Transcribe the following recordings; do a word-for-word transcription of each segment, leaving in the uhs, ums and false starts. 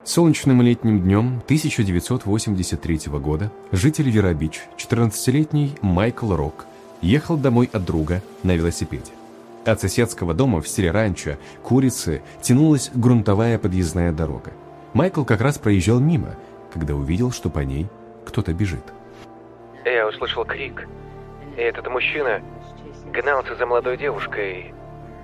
Солнечным летним днем тысяча девятьсот восемьдесят третьего года житель Вира-Бич, четырнадцатилетний Майкл Рок, ехал домой от друга на велосипеде. От соседского дома в стиле ранчо к улице тянулась грунтовая подъездная дорога. Майкл как раз проезжал мимо, когда увидел, что по ней кто-то бежит. Я услышал крик, и этот мужчина гнался за молодой девушкой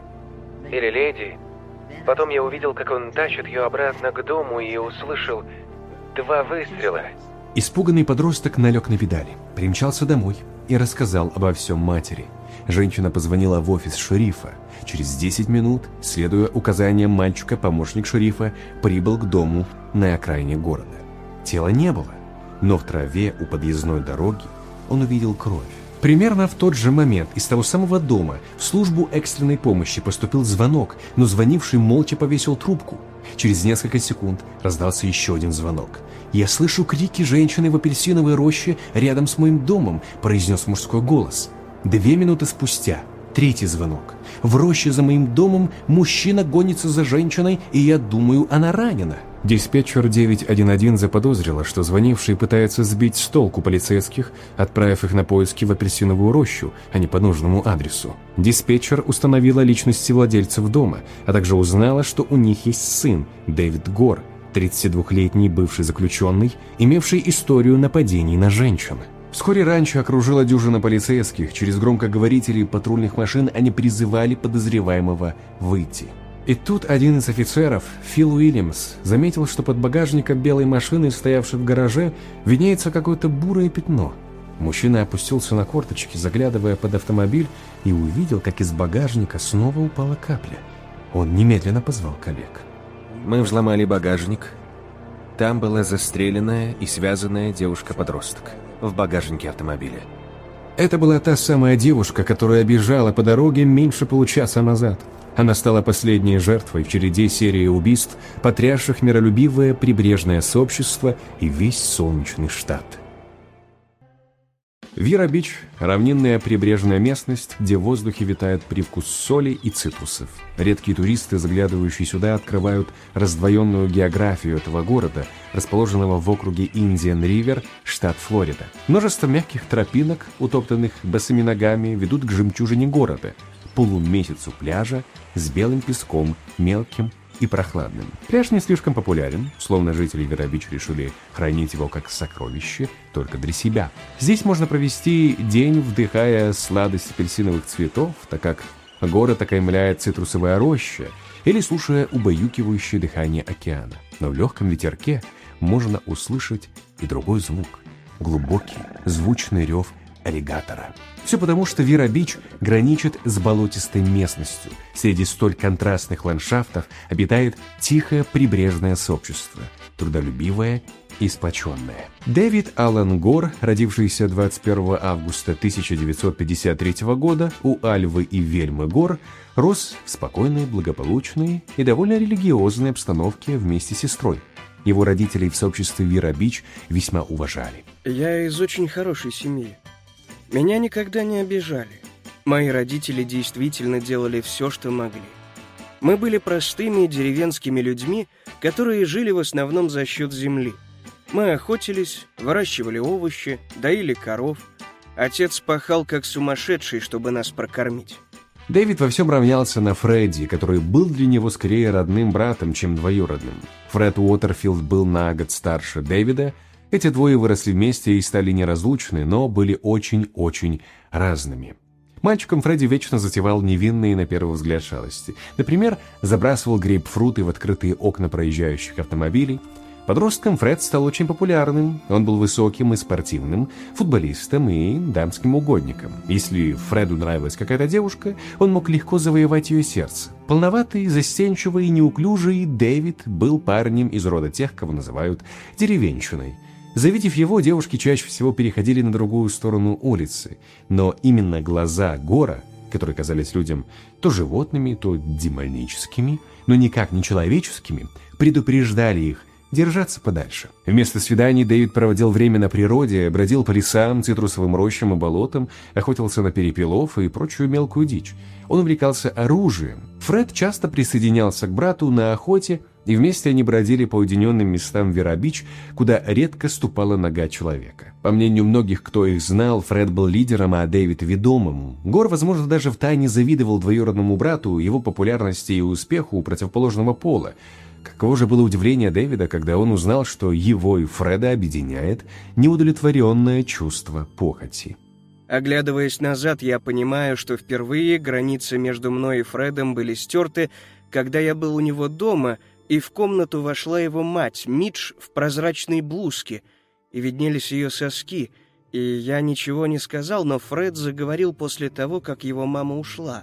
или леди. Потом я увидел, как он тащит ее обратно к дому, и услышал два выстрела. Испуганный подросток налег на педали, примчался домой и рассказал обо всем матери. Женщина позвонила в офис шерифа. Через десять минут, следуя указаниям мальчика, помощник шерифа прибыл к дому на окраине города. Тела не было, но в траве у подъездной дороги он увидел кровь. Примерно в тот же момент из того самого дома в службу экстренной помощи поступил звонок, но звонивший молча повесил трубку. Через несколько секунд раздался еще один звонок. «Я слышу крики женщины в апельсиновой роще рядом с моим домом», – произнес мужской голос. Две минуты спустя третий звонок. «В роще за моим домом мужчина гонится за женщиной, и я думаю, она ранена». Диспетчер девятьсот одиннадцать заподозрила, что звонивший пытается сбить с толку полицейских, отправив их на поиски в апельсиновую рощу, а не по нужному адресу. Диспетчер установила личности владельцев дома, а также узнала, что у них есть сын, Дэвид Гор, тридцатидвухлетний бывший заключенный, имевший историю нападений на женщин. Вскоре ранчо окружила дюжина полицейских. Через громкоговорители патрульных машин они призывали подозреваемого выйти. И тут один из офицеров, Фил Уильямс, заметил, что под багажником белой машины, стоявшей в гараже, виднеется какое-то бурое пятно. Мужчина опустился на корточки, заглядывая под автомобиль, и увидел, как из багажника снова упала капля. Он немедленно позвал коллег. Мы взломали багажник. Там была застреленная и связанная девушка-подросток в багажнике автомобиля. Это была та самая девушка, которая бежала по дороге меньше получаса назад. Она стала последней жертвой в череде серии убийств, потрясших миролюбивое прибрежное сообщество и весь солнечный штат. Вира-Бич – равнинная прибрежная местность, где в воздухе витает привкус соли и цитрусов. Редкие туристы, заглядывающие сюда, открывают раздвоенную географию этого города, расположенного в округе Индиан-Ривер, штат Флорида. Множество мягких тропинок, утоптанных босыми ногами, ведут к жемчужине города – полумесяцу пляжа с белым песком, мелким и прохладным. Пляж не слишком популярен, словно жители Вира-Бич решили хранить его как сокровище только для себя. Здесь можно провести день, вдыхая сладость апельсиновых цветов, так как город окаймляет цитрусовая роща, или слушая убаюкивающее дыхание океана. Но в легком ветерке можно услышать и другой звук – глубокий, звучный рев аллигатора. Все потому, что Вира-Бич граничит с болотистой местностью. Среди столь контрастных ландшафтов обитает тихое прибрежное сообщество, трудолюбивое и сплоченное. Дэвид Аллен Гор, родившийся двадцать первого августа тысяча девятьсот пятьдесят третьего года у Альвы и Вельмы Гор, рос в спокойной, благополучной и довольно религиозной обстановке вместе с сестрой. Его родителей в сообществе Вира-Бич весьма уважали. Я из очень хорошей семьи. Меня никогда не обижали. Мои родители действительно делали все, что могли. Мы были простыми деревенскими людьми, которые жили в основном за счет земли. Мы охотились, выращивали овощи, доили коров. Отец пахал как сумасшедший, чтобы нас прокормить. Дэвид во всем равнялся на Фредди, который был для него скорее родным братом, чем двоюродным. Фред Уотерфилд был на год старше Дэвида. Эти двое выросли вместе и стали неразлучны, но были очень-очень разными. Мальчиком Фредди вечно затевал невинные на первый взгляд шалости. Например, забрасывал грейпфруты в открытые окна проезжающих автомобилей. Подростком Фред стал очень популярным. Он был высоким и спортивным, футболистом и дамским угодником. Если Фреду нравилась какая-то девушка, он мог легко завоевать ее сердце. Полноватый, застенчивый и неуклюжий, Дэвид был парнем из рода тех, кого называют деревенщиной. Завидев его, девушки чаще всего переходили на другую сторону улицы. Но именно глаза Гора, которые казались людям то животными, то демоническими, но никак не человеческими, предупреждали их держаться подальше. Вместо свиданий Дэвид проводил время на природе, бродил по лесам, цитрусовым рощам и болотам, охотился на перепелов и прочую мелкую дичь. Он увлекался оружием. Фред часто присоединялся к брату на охоте, и вместе они бродили по уединенным местам Вера-Бич, куда редко ступала нога человека. По мнению многих, кто их знал, Фред был лидером, а Дэвид – ведомым. Гор, возможно, даже втайне завидовал двоюродному брату его популярности и успеху у противоположного пола. Каково же было удивление Дэвида, когда он узнал, что его и Фреда объединяет неудовлетворенное чувство похоти. Оглядываясь назад, я понимаю, что впервые границы между мной и Фредом были стерты, когда я был у него дома, и в комнату вошла его мать, Мидж, в прозрачной блузке, и виднелись ее соски, и я ничего не сказал, но Фред заговорил после того, как его мама ушла.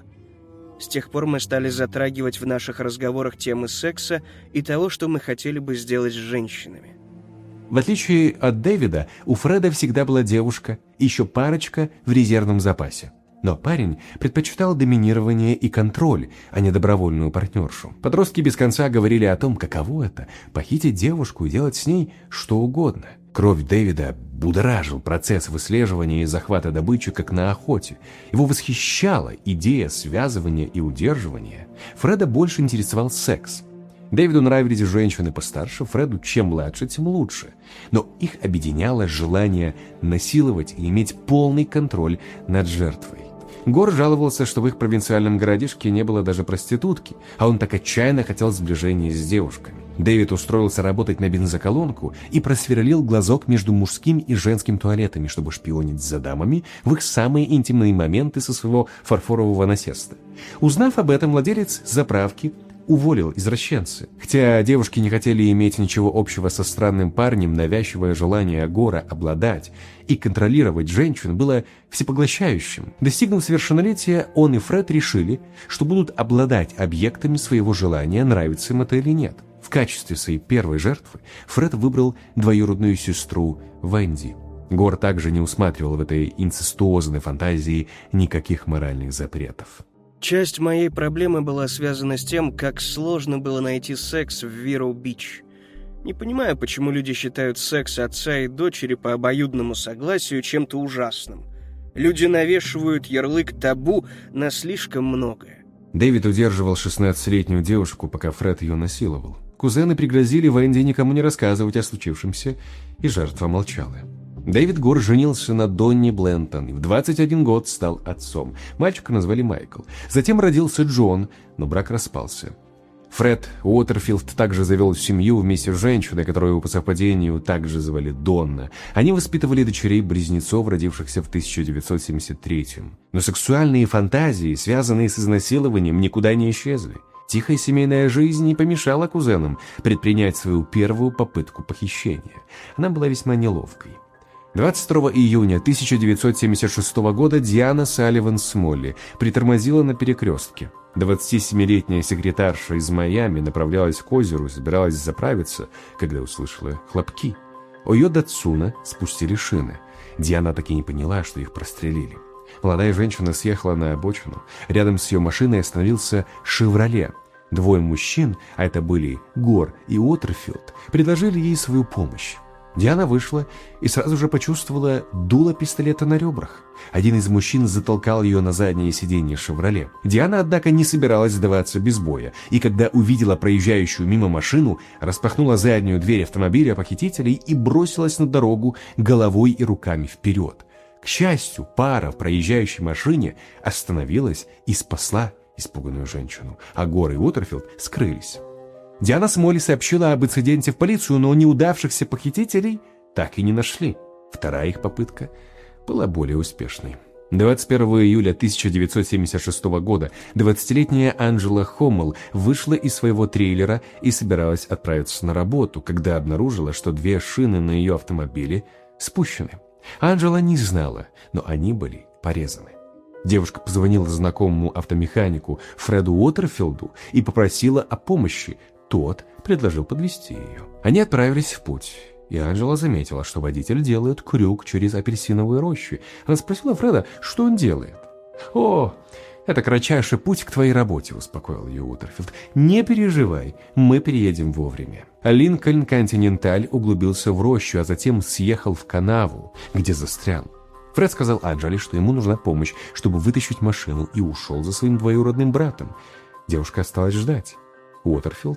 С тех пор мы стали затрагивать в наших разговорах темы секса и того, что мы хотели бы сделать с женщинами. В отличие от Дэвида, у Фреда всегда была девушка, еще парочка в резервном запасе. Но парень предпочитал доминирование и контроль, а не добровольную партнершу. Подростки без конца говорили о том, каково это – похитить девушку и делать с ней что угодно. Кровь Дэвида будоражил процесс выслеживания и захвата добычи, как на охоте. Его восхищала идея связывания и удерживания. Фреда больше интересовал секс. Дэвиду нравились женщины постарше, Фреду чем младше, тем лучше. Но их объединяло желание насиловать и иметь полный контроль над жертвой. Гор жаловался, что в их провинциальном городишке не было даже проститутки, а он так отчаянно хотел сближения с девушками. Дэвид устроился работать на бензоколонку и просверлил глазок между мужским и женским туалетами, чтобы шпионить за дамами в их самые интимные моменты со своего фарфорового насеста. Узнав об этом, владелец заправки уволил извращенца. Хотя девушки не хотели иметь ничего общего со странным парнем, навязчивое желание Гора обладать и контролировать женщин было всепоглощающим. Достигнув совершеннолетия, он и Фред решили, что будут обладать объектами своего желания, нравится им это или нет. В качестве своей первой жертвы Фред выбрал двоюродную сестру Венди. Гор также не усматривал в этой инцестуозной фантазии никаких моральных запретов. Часть моей проблемы была связана с тем, как сложно было найти секс в Виру-Бич. Не понимаю, почему люди считают секс отца и дочери по обоюдному согласию чем-то ужасным. Люди навешивают ярлык табу на слишком многое. Дэвид удерживал шестнадцатилетнюю девушку, пока Фред ее насиловал. Кузены пригрозили Венди никому не рассказывать о случившемся, и жертва молчала. Дэвид Гор женился на Донни Блентон и в двадцать один год стал отцом. Мальчика назвали Майкл. Затем родился Джон, но брак распался. Фред Уотерфилд также завел семью вместе с женщиной, которую по совпадению также звали Донна. Они воспитывали дочерей-близнецов, родившихся в тысяча девятьсот семьдесят третьем. Но сексуальные фантазии, связанные с изнасилованием, никуда не исчезли. Тихая семейная жизнь не помешала кузенам предпринять свою первую попытку похищения. Она была весьма неловкой. двадцать второго июня тысяча девятьсот семьдесят шестого года Диана Салливан Смолли притормозила на перекрестке. двадцатисемилетняя секретарша из Майами направлялась к озеру и собиралась заправиться, когда услышала хлопки. У ее Датсуна спустили шины. Диана так и не поняла, что их прострелили. Молодая женщина съехала на обочину. Рядом с ее машиной остановился «Шевроле». Двое мужчин, а это были Гор и Уотерфилд, предложили ей свою помощь. Диана вышла и сразу же почувствовала дуло пистолета на ребрах. Один из мужчин затолкал ее на заднее сиденье «Шевроле». Диана, однако, не собиралась сдаваться без боя, и когда увидела проезжающую мимо машину, распахнула заднюю дверь автомобиля похитителей и бросилась на дорогу головой и руками вперед. К счастью, пара в проезжающей машине остановилась и спасла испуганную женщину, а Гор и Уотерфилд скрылись. Диана Смолли сообщила об инциденте в полицию, но неудавшихся похитителей так и не нашли. Вторая их попытка была более успешной. двадцать первого июля тысяча девятьсот семьдесят шестого года двадцатилетняя Анджела Хоммел вышла из своего трейлера и собиралась отправиться на работу, когда обнаружила, что две шины на ее автомобиле спущены. Анджела не знала, но они были порезаны. Девушка позвонила знакомому автомеханику Фреду Уотерфилду и попросила о помощи. Тот предложил подвезти ее. Они отправились в путь, и Анджела заметила, что водитель делает крюк через апельсиновые рощи. Она спросила Фреда, что он делает. «О, это кратчайший путь к твоей работе», — успокоил ее Уотерфилд. «Не переживай, мы приедем вовремя». Линкольн Континенталь углубился в рощу, а затем съехал в канаву, где застрял. Фред сказал Анджеле, что ему нужна помощь, чтобы вытащить машину, и ушел за своим двоюродным братом. Девушка осталась ждать. Уотерфилд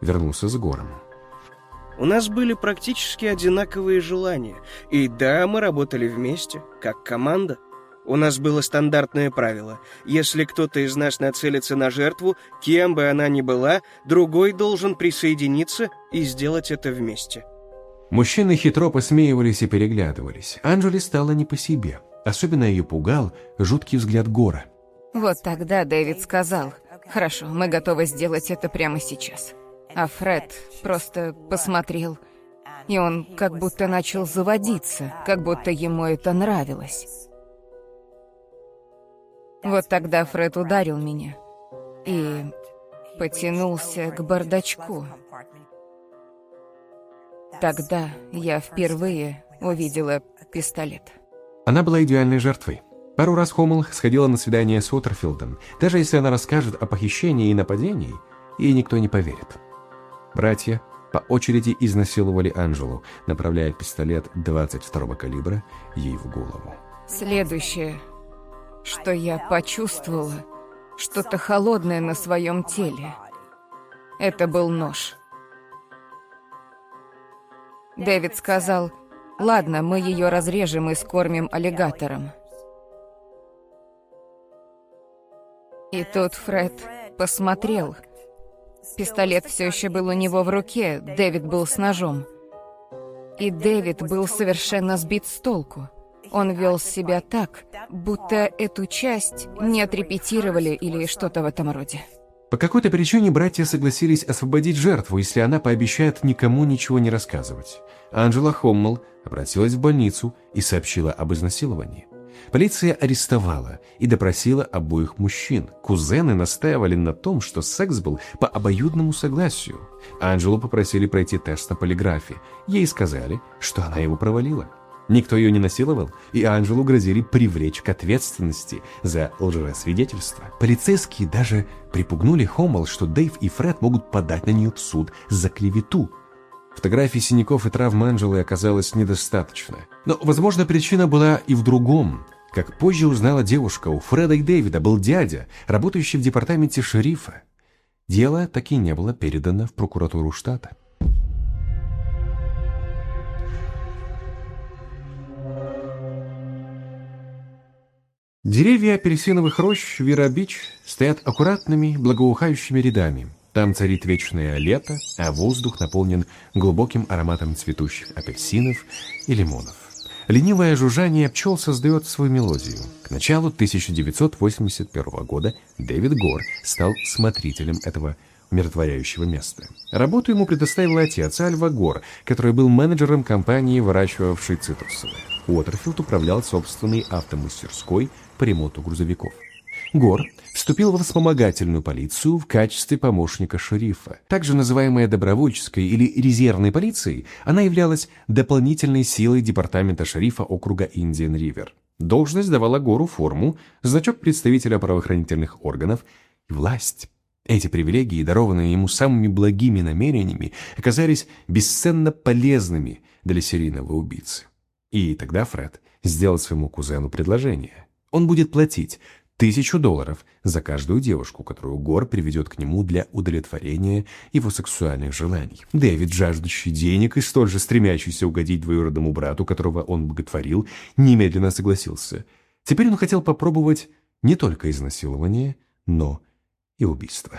вернулся с Гором. У нас были практически одинаковые желания. И да, мы работали вместе, как команда. У нас было стандартное правило. Если кто-то из нас нацелится на жертву, кем бы она ни была, другой должен присоединиться и сделать это вместе. Мужчины хитро посмеивались и переглядывались. Анжеле стало не по себе. Особенно ее пугал жуткий взгляд Гора. Вот тогда Дэвид сказал: «Хорошо, мы готовы сделать это прямо сейчас». А Фред просто посмотрел, и он как будто начал заводиться, как будто ему это нравилось. Вот тогда Фред ударил меня и потянулся к бардачку. Тогда я впервые увидела пистолет. Она была идеальной жертвой. Пару раз Хоммел сходила на свидание с Уотерфилдом. Даже если она расскажет о похищении и нападении, ей никто не поверит. Братья по очереди изнасиловали Анжелу, направляя пистолет двадцать второго калибра ей в голову. Следующее, что я почувствовала, что-то холодное на своем теле. Это был нож. Дэвид сказал: «Ладно, мы ее разрежем и скормим аллигатором». И тут Фред посмотрел. Пистолет все еще был у него в руке, Дэвид был с ножом. И Дэвид был совершенно сбит с толку. Он вел себя так, будто эту часть не отрепетировали или что-то в этом роде. По какой-то причине братья согласились освободить жертву, если она пообещает никому ничего не рассказывать. Анжела Хоммел обратилась в больницу и сообщила об изнасиловании. Полиция арестовала и допросила обоих мужчин. Кузены настаивали на том, что секс был по обоюдному согласию. Анжелу попросили пройти тест на полиграфе. Ей сказали, что она его провалила. Никто ее не насиловал, и Анжелу грозили привлечь к ответственности за лжесвидетельство. Полицейские даже припугнули Хоммел, что Дэйв и Фред могут подать на нее в суд за клевету. Фотографий синяков и травм Анжелы оказалось недостаточно. Но, возможно, причина была и в другом. Как позже узнала девушка, у Фреда и Дэвида был дядя, работающий в департаменте шерифа. Дело так и не было передано в прокуратуру штата. Деревья апельсиновых рощ в Вера-Бич стоят аккуратными, благоухающими рядами. Там царит вечное лето, а воздух наполнен глубоким ароматом цветущих апельсинов и лимонов. Ленивое жужжание пчел создает свою мелодию. К началу тысяча девятьсот восемьдесят первого года Дэвид Гор стал смотрителем этого умиротворяющего места. Работу ему предоставил отец Альва Гор, который был менеджером компании, выращивавшей цитрусовые. Уотерфилд управлял собственной автомастерской по ремонту грузовиков. Гор вступил в вспомогательную полицию в качестве помощника шерифа. Также называемая добровольческой или резервной полицией, она являлась дополнительной силой департамента шерифа округа Индиан-Ривер. Должность давала Гору форму, значок представителя правоохранительных органов и власть. Эти привилегии, дарованные ему самыми благими намерениями, оказались бесценно полезными для серийного убийцы. И тогда Фред сделал своему кузену предложение. Он будет платить тысячу долларов за каждую девушку, которую Гор приведет к нему для удовлетворения его сексуальных желаний. Дэвид, жаждущий денег и столь же стремящийся угодить двоюродному брату, которого он боготворил, немедленно согласился. Теперь он хотел попробовать не только изнасилование, но и убийство.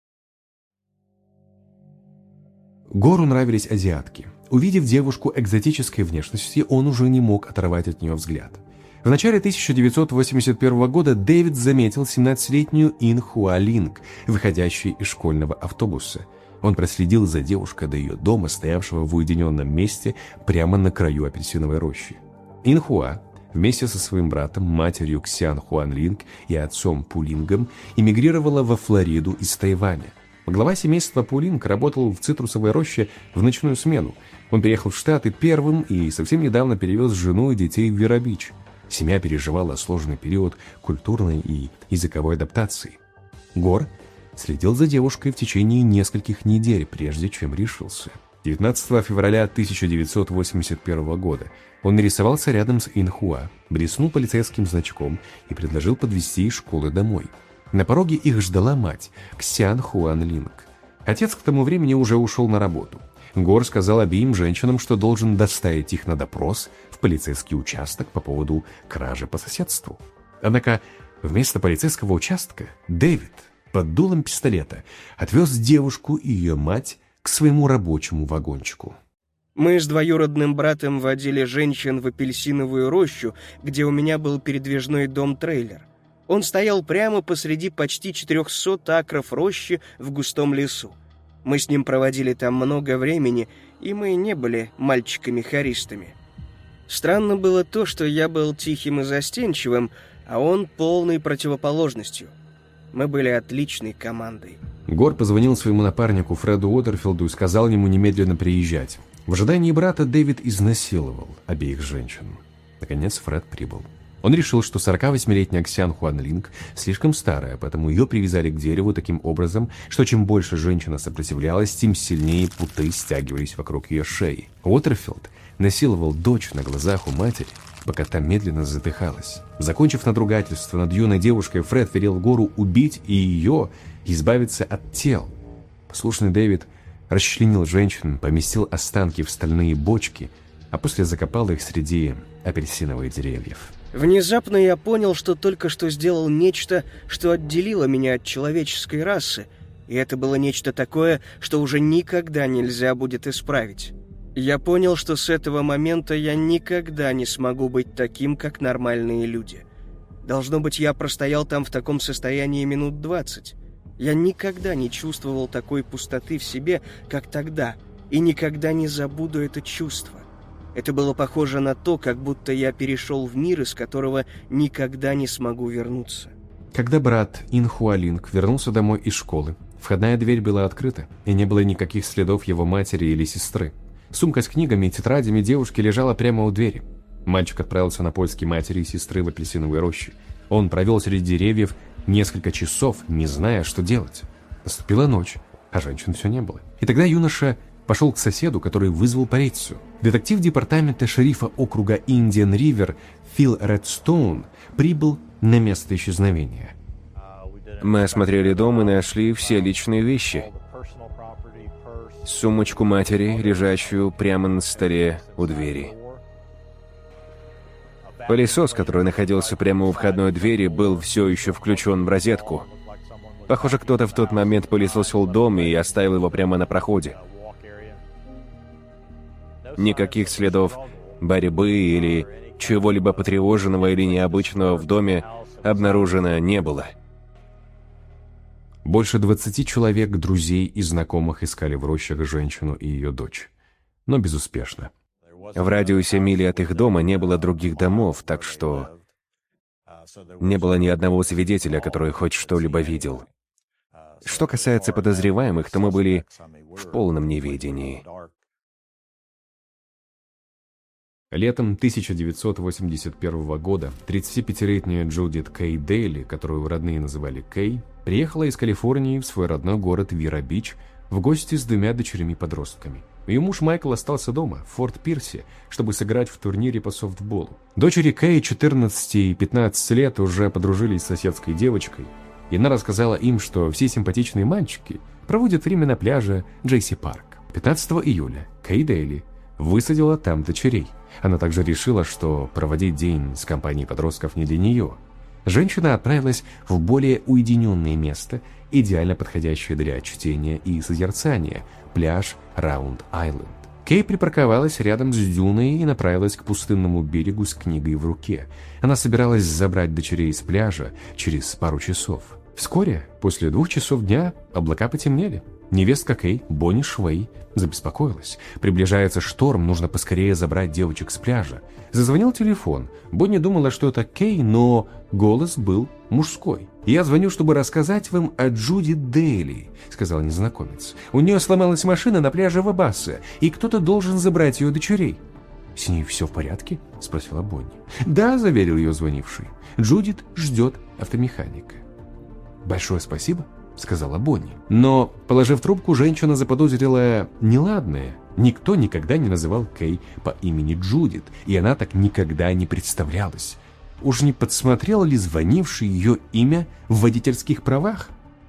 Гору нравились азиатки. Увидев девушку экзотической внешности, он уже не мог оторвать от нее взгляд. В начале тысяча девятьсот восемьдесят первого года Дэвид заметил семнадцатилетнюю Ин Хуа Линг, выходящей из школьного автобуса. Он проследил за девушкой до ее дома, стоявшего в уединенном месте прямо на краю апельсиновой рощи. Ин Хуа вместе со своим братом, матерью Ксян Хуан Линг и отцом Пу Лингом эмигрировала во Флориду из Тайваня. Глава семейства Пу Линг работал в цитрусовой роще в ночную смену. Он переехал в Штаты первым и совсем недавно перевез жену и детей в Вера-Бич. Семья переживала сложный период культурной и языковой адаптации. Гор следил за девушкой в течение нескольких недель, прежде чем решился. девятнадцатого февраля тысяча девятьсот восемьдесят первого года он нарисовался рядом с Ин Хуа, блеснул полицейским значком и предложил подвезти из школы домой. На пороге их ждала мать, Ксян Хуан Линг. Отец к тому времени уже ушел на работу. Гор сказал обеим женщинам, что должен доставить их на допрос в полицейский участок по поводу кражи по соседству. Однако вместо полицейского участка Дэвид под дулом пистолета отвез девушку и ее мать к своему рабочему вагончику. Мы с двоюродным братом водили женщин в апельсиновую рощу, где у меня был передвижной дом-трейлер. Он стоял прямо посреди почти четырехсот акров рощи в густом лесу. Мы с ним проводили там много времени, и мы не были мальчиками-хористами. Странно было то, что я был тихим и застенчивым, а он полной противоположностью. Мы были отличной командой. Гор позвонил своему напарнику Фреду Уотерфилду и сказал ему немедленно приезжать. В ожидании брата Дэвид изнасиловал обеих женщин. Наконец Фред прибыл. Он решил, что сорокавосьмилетняя Ксян Хуан Линг слишком старая, поэтому ее привязали к дереву таким образом, что чем больше женщина сопротивлялась, тем сильнее путы стягивались вокруг ее шеи. Уотерфилд насиловал дочь на глазах у матери, пока та медленно задыхалась. Закончив надругательство над юной девушкой, Фред велел Гору убить и ее, избавиться от тел. Послушный Дэвид расчленил женщин, поместил останки в стальные бочки, а после закопал их среди апельсиновых деревьев. Внезапно я понял, что только что сделал нечто, что отделило меня от человеческой расы, и это было нечто такое, что уже никогда нельзя будет исправить. Я понял, что с этого момента я никогда не смогу быть таким, как нормальные люди. Должно быть, я простоял там в таком состоянии минут двадцать. Я никогда не чувствовал такой пустоты в себе, как тогда, и никогда не забуду это чувство. Это было похоже на то, как будто я перешел в мир, из которого никогда не смогу вернуться. Когда брат Ин Хуа Линг вернулся домой из школы, входная дверь была открыта, и не было никаких следов его матери или сестры. Сумка с книгами и тетрадями девушки лежала прямо у двери. Мальчик отправился на поиски матери и сестры в апельсиновой роще. Он провел среди деревьев несколько часов, не зная, что делать. Наступила ночь, а женщин все не было. И тогда юноша пошел к соседу, который вызвал полицию. Детектив департамента шерифа округа Индиан-Ривер Фил Редстоун прибыл на место исчезновения. Мы осмотрели дом и нашли все личные вещи. Сумочку матери, лежащую прямо на столе у двери. Пылесос, который находился прямо у входной двери, был все еще включен в розетку. Похоже, кто-то в тот момент пылесосил дом и оставил его прямо на проходе. Никаких следов борьбы или чего-либо потревоженного или необычного в доме обнаружено не было. Больше двадцати человек, друзей и знакомых искали в рощах женщину и ее дочь. Но безуспешно. В радиусе мили от их дома не было других домов, так что не было ни одного свидетеля, который хоть что-либо видел. Что касается подозреваемых, то мы были в полном неведении. Летом тысяча девятьсот восемьдесят первого года тридцатипятилетняя Джудит Кей Дейли, которую родные называли Кей, приехала из Калифорнии в свой родной город Вира-Бич в гости с двумя дочерьми-подростками. Ее муж Майкл остался дома, в Форт-Пирсе, чтобы сыграть в турнире по софтболу. Дочери Кей четырнадцати и пятнадцати лет уже подружились с соседской девочкой, и она рассказала им, что все симпатичные мальчики проводят время на пляже Джейси Парк. пятнадцатого июля Кей Дейли высадила там дочерей. Она также решила, что проводить день с компанией подростков не для нее. Женщина отправилась в более уединенное место, идеально подходящее для чтения и созерцания – пляж Раунд-Айленд. Кей припарковалась рядом с дюной и направилась к пустынному берегу с книгой в руке. Она собиралась забрать дочерей с пляжа через пару часов. Вскоре, после двух часов дня, облака потемнели. Невестка Кей, Бонни Швей, забеспокоилась. Приближается шторм, нужно поскорее забрать девочек с пляжа. Зазвонил телефон. Бонни думала, что это Кей, но голос был мужской. «Я звоню, чтобы рассказать вам о Джуди Дейли», — сказал незнакомец. «У нее сломалась машина на пляже Вабасса, и кто-то должен забрать ее дочерей». «С ней все в порядке?» — спросила Бонни. «Да», — заверил ее звонивший. «Джудит ждет автомеханика». «Большое спасибо», — сказала Бонни. Но, положив трубку, женщина заподозрила неладное. Никто никогда не называл Кей по имени Джудит, и она так никогда не представлялась. Уж не подсмотрел ли звонивший ее имя в водительских правах?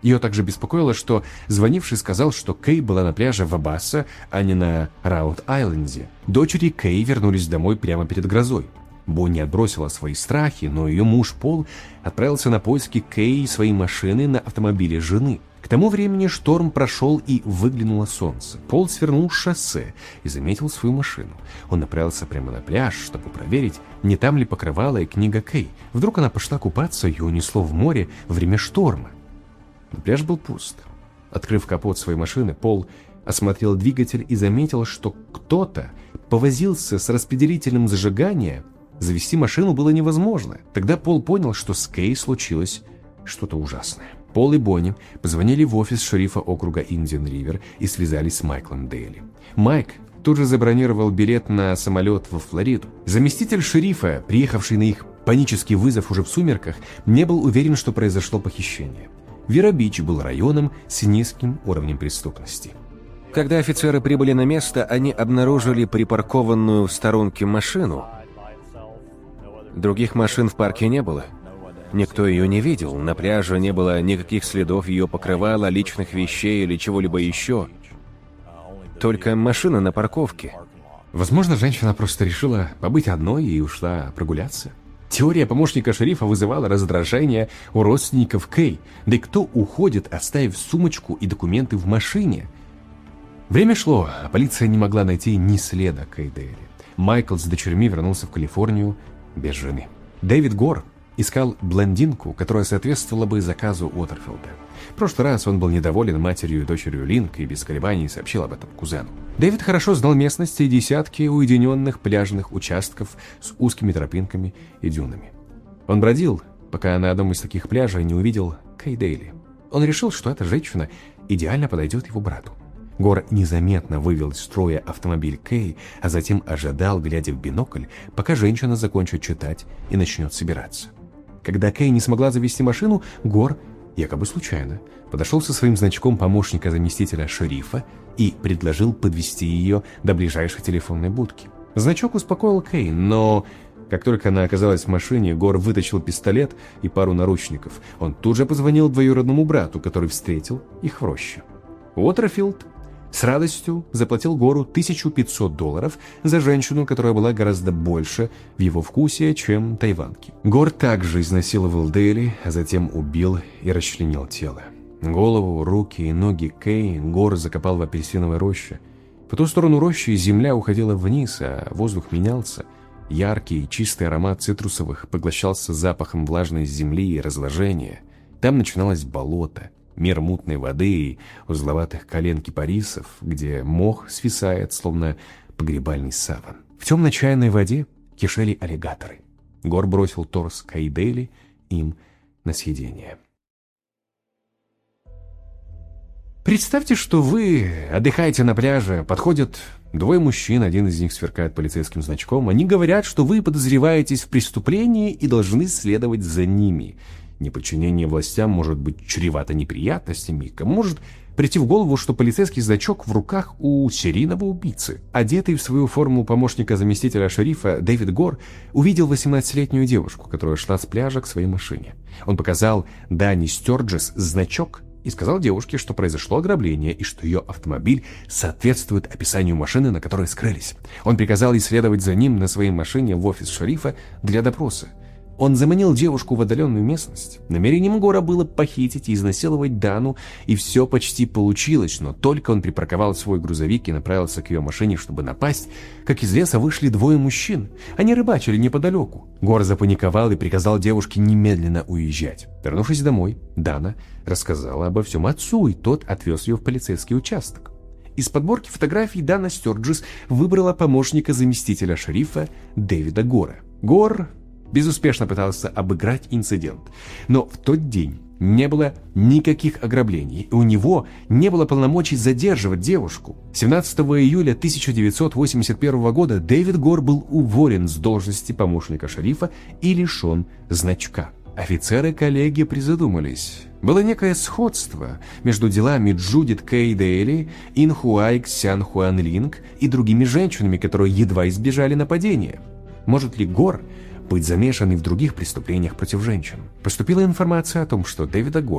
Ее также беспокоило, что звонивший сказал, что Кей была на пляже в Абасса, а не на Раунд-Айленде. Дочери Кей вернулись домой прямо перед грозой. Бонни отбросила свои страхи, но ее муж Пол отправился на поиски Кей и своей машины на автомобиле жены. К тому времени шторм прошел и выглянуло солнце. Пол свернул с шоссе и заметил свою машину. Он направился прямо на пляж, чтобы проверить, не там ли покрывало и книга Кей. Вдруг она пошла купаться, ее унесло в море во время шторма. Но пляж был пуст. Открыв капот своей машины, Пол осмотрел двигатель и заметил, что кто-то повозился с распределителем зажигания. Завести машину было невозможно. Тогда Пол понял, что с Кей случилось что-то ужасное. Пол и Бонни позвонили в офис шерифа округа Индиан-Ривер и связались с Майклом Дейли. Майк тут же забронировал билет на самолет во Флориду. Заместитель шерифа, приехавший на их панический вызов уже в сумерках, не был уверен, что произошло похищение. Вера-Бич был районом с низким уровнем преступности. Когда офицеры прибыли на место, они обнаружили припаркованную в сторонке машину. Других машин в парке не было. Никто ее не видел. На пляже не было никаких следов ее покрывала, личных вещей или чего-либо еще. Только машина на парковке. Возможно, женщина просто решила побыть одной и ушла прогуляться. Теория помощника шерифа вызывала раздражение у родственников Кей. Да и кто уходит, оставив сумочку и документы в машине? Время шло, а полиция не могла найти ни следа Кей Дейли. Майкл с дочерьми вернулся в Калифорнию без жены. Дэвид Гор искал блондинку, которая соответствовала бы заказу Уотерфилда. В прошлый раз он был недоволен матерью и дочерью Линк и без колебаний сообщил об этом кузену. Дэвид хорошо знал местности и десятки уединенных пляжных участков с узкими тропинками и дюнами. Он бродил, пока на одном из таких пляжей не увидел Кей Дейли. Он решил, что эта женщина идеально подойдет его брату. Гор незаметно вывел из строя автомобиль Кей, а затем ожидал, глядя в бинокль, пока женщина закончит читать и начнет собираться. Когда Кей не смогла завести машину, Гор, якобы случайно, подошел со своим значком помощника заместителя шерифа и предложил подвести ее до ближайшей телефонной будки. Значок успокоил Кей, но как только она оказалась в машине, Гор вытащил пистолет и пару наручников. Он тут же позвонил двоюродному брату, который встретил их в роще. Уотерфилд с радостью заплатил Гору тысячу пятьсот долларов за женщину, которая была гораздо больше в его вкусе, чем тайванки. Гор также изнасиловал Дейли, а затем убил и расчленил тело. Голову, руки и ноги Кей Гор закопал в апельсиновой роще. По ту сторону рощи земля уходила вниз, а воздух менялся. Яркий, чистый аромат цитрусовых поглощался запахом влажной земли и разложения. Там начиналось болото, мир мутной воды и узловатых колен кипарисов, где мох свисает, словно погребальный саван. В темной чайной воде кишели аллигаторы. Гор бросил торс Кей Дейли им на съедение. Представьте, что вы отдыхаете на пляже, подходят двое мужчин, один из них сверкает полицейским значком. Они говорят, что вы подозреваетесь в преступлении и должны следовать за ними. Неподчинение властям может быть чревато неприятностями. Кому может прийти в голову, что полицейский значок в руках у серийного убийцы? Одетый в свою форму помощника заместителя шерифа, Дэвид Гор увидел восемнадцатилетнюю девушку, которая шла с пляжа к своей машине. Он показал Дани Стёрджес значок и сказал девушке, что произошло ограбление и что ее автомобиль соответствует описанию машины, на которой скрылись. Он приказал ей следовать за ним на своей машине в офис шерифа для допроса. Он заманил девушку в отдаленную местность. Намерением Гора было похитить и изнасиловать Дану, и все почти получилось, но только он припарковал свой грузовик и направился к ее машине, чтобы напасть, как из леса вышли двое мужчин. Они рыбачили неподалеку. Гор запаниковал и приказал девушке немедленно уезжать. Вернувшись домой, Дана рассказала обо всем отцу, и тот отвез ее в полицейский участок. Из подборки фотографий Дана Стёрджес выбрала помощника заместителя шерифа Дэвида Гора. Гор безуспешно пытался обыграть инцидент. Но в тот день не было никаких ограблений, и у него не было полномочий задерживать девушку. семнадцатого июля тысяча девятьсот восемьдесят первого года Дэвид Гор был уволен с должности помощника шерифа и лишен значка. Офицеры-коллеги призадумались. Было некое сходство между делами Джудит Кей Дейли, Ин Хуай Ксян Хуан Линк и другими женщинами, которые едва избежали нападения. Может ли Гор быть замешан и в других преступлениях против женщин? Поступила информация о том, что Дэвида Гора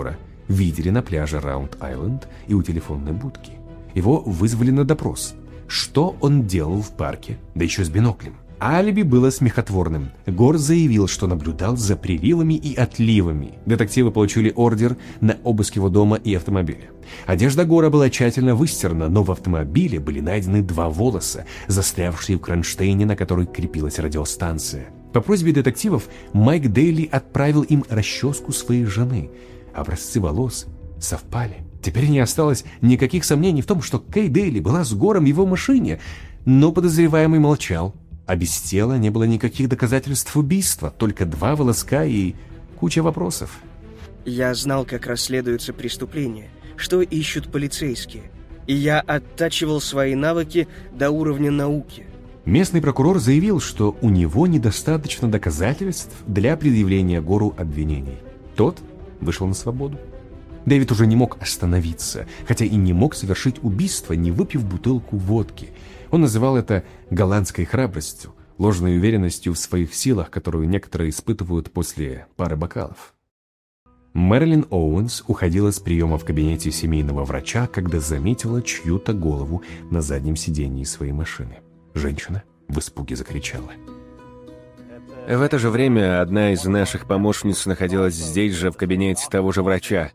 видели на пляже Раунд-Айленд и у телефонной будки. Его вызвали на допрос. Что он делал в парке, да еще с биноклем? Алиби было смехотворным. Гор заявил, что наблюдал за приливами и отливами. Детективы получили ордер на обыск его дома и автомобиля. Одежда Гора была тщательно выстирана, но в автомобиле были найдены два волоса, застрявшие в кронштейне, на который крепилась радиостанция. По просьбе детективов Майк Дейли отправил им расческу своей жены. Образцы волос совпали. Теперь не осталось никаких сомнений в том, что Кей Дейли была с Гором в его машине, но подозреваемый молчал. А без тела не было никаких доказательств убийства, только два волоска и куча вопросов. Я знал, как расследуются преступления, что ищут полицейские, и я оттачивал свои навыки до уровня науки. Местный прокурор заявил, что у него недостаточно доказательств для предъявления Гору обвинений. Тот вышел на свободу. Дэвид уже не мог остановиться, хотя и не мог совершить убийство, не выпив бутылку водки. Он называл это голландской храбростью, ложной уверенностью в своих силах, которую некоторые испытывают после пары бокалов. Мэрилин Оуэнс уходила с приема в кабинете семейного врача, когда заметила чью-то голову на заднем сидении своей машины. Женщина в испуге закричала. В это же время одна из наших помощниц находилась здесь же, в кабинете того же врача.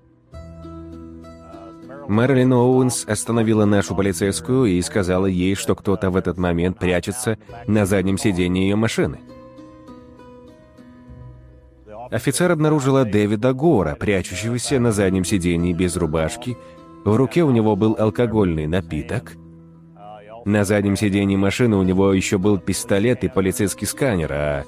Мэрилин Оуэнс остановила нашу полицейскую и сказала ей, что кто-то в этот момент прячется на заднем сидении ее машины. Офицер обнаружила Дэвида Гора, прячущегося на заднем сидении без рубашки. В руке у него был алкогольный напиток. На заднем сидении машины у него еще был пистолет и полицейский сканер, а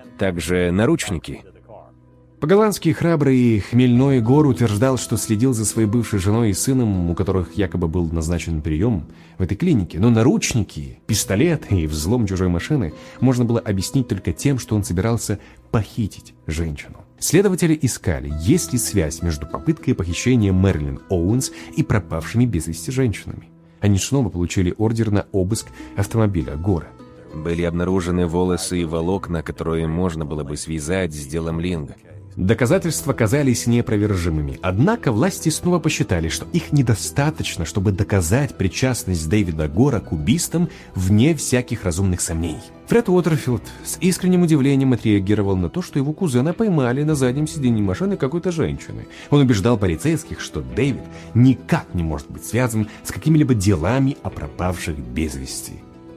также наручники. По-голландски храбрый и хмельной Гор утверждал, что следил за своей бывшей женой и сыном, у которых якобы был назначен прием в этой клинике. Но наручники, пистолет и взлом чужой машины можно было объяснить только тем, что он собирался похитить женщину. Следователи искали, есть ли связь между попыткой похищения Мэрилин Оуэнс и пропавшими без вести женщинами. Они снова получили ордер на обыск автомобиля Гора. Были обнаружены волосы и волокна, которые можно было бы связать с делом Линга. Доказательства казались неопровержимыми, однако власти снова посчитали, что их недостаточно, чтобы доказать причастность Дэвида Гора к убийствам вне всяких разумных сомнений. Фред Уотерфилд с искренним удивлением отреагировал на то, что его кузена поймали на заднем сиденье машины какой-то женщины. Он убеждал полицейских, что Дэвид никак не может быть связан с какими-либо делами о пропавших без вести.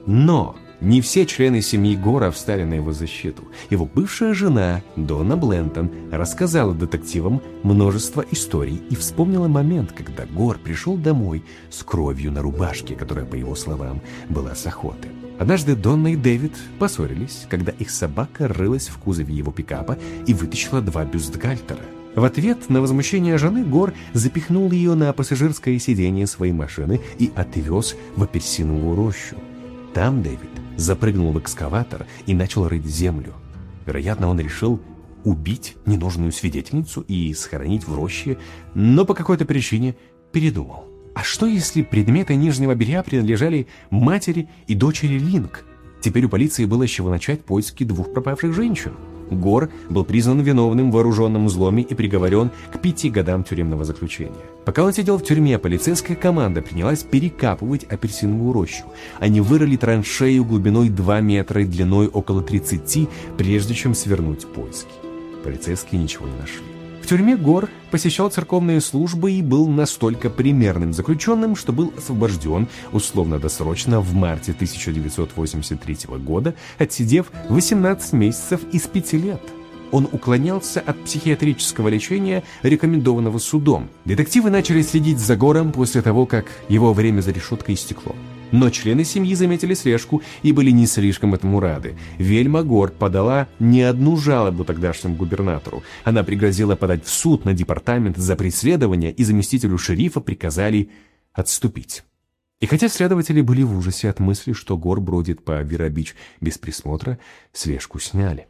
Но не все члены семьи Гора встали на его защиту. Его бывшая жена, Донна Блентон, рассказала детективам множество историй и вспомнила момент, когда Гор пришел домой с кровью на рубашке, которая, по его словам, была с охоты. Однажды Донна и Дэвид поссорились, когда их собака рылась в кузове его пикапа и вытащила два бюстгальтера. В ответ на возмущение жены Гор запихнул ее на пассажирское сиденье своей машины и отвез в апельсиновую рощу. Там Дэвид запрыгнул в экскаватор и начал рыть землю. Вероятно, он решил убить ненужную свидетельницу и схоронить в роще, но по какой-то причине передумал. А что, если предметы нижнего белья принадлежали матери и дочери Линг? Теперь у полиции было с чего начать поиски двух пропавших женщин. Гор был признан виновным в вооруженном взломе и приговорен к пяти годам тюремного заключения. Пока он сидел в тюрьме, полицейская команда принялась перекапывать апельсиновую рощу. Они вырыли траншею глубиной два метра и длиной около тридцати, прежде чем свернуть поиски. Полицейские ничего не нашли. В тюрьме Гор посещал церковные службы и был настолько примерным заключенным, что был освобожден условно-досрочно в марте тысяча девятьсот восемьдесят третьего года, отсидев восемнадцать месяцев из пяти лет. Он уклонялся от психиатрического лечения, рекомендованного судом. Детективы начали следить за Гором после того, как его время за решеткой истекло. Но члены семьи заметили слежку и были не слишком этому рады. Вельма Гор подала не одну жалобу тогдашнему губернатору. Она пригрозила подать в суд на департамент за преследование, и заместителю шерифа приказали отступить. И хотя следователи были в ужасе от мысли, что Гор бродит по Вера-Бич без присмотра, слежку сняли.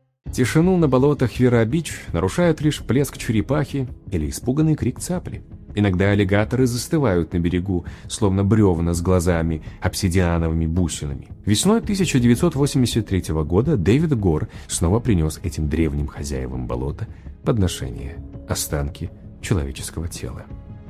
Тишину на болотах Вера-Бич нарушают лишь плеск черепахи или испуганный крик цапли. Иногда аллигаторы застывают на берегу, словно бревна с глазами, обсидиановыми бусинами. Весной тысяча девятьсот восемьдесят третьего года Дэвид Гор снова принес этим древним хозяевам болота подношение – останки человеческого тела.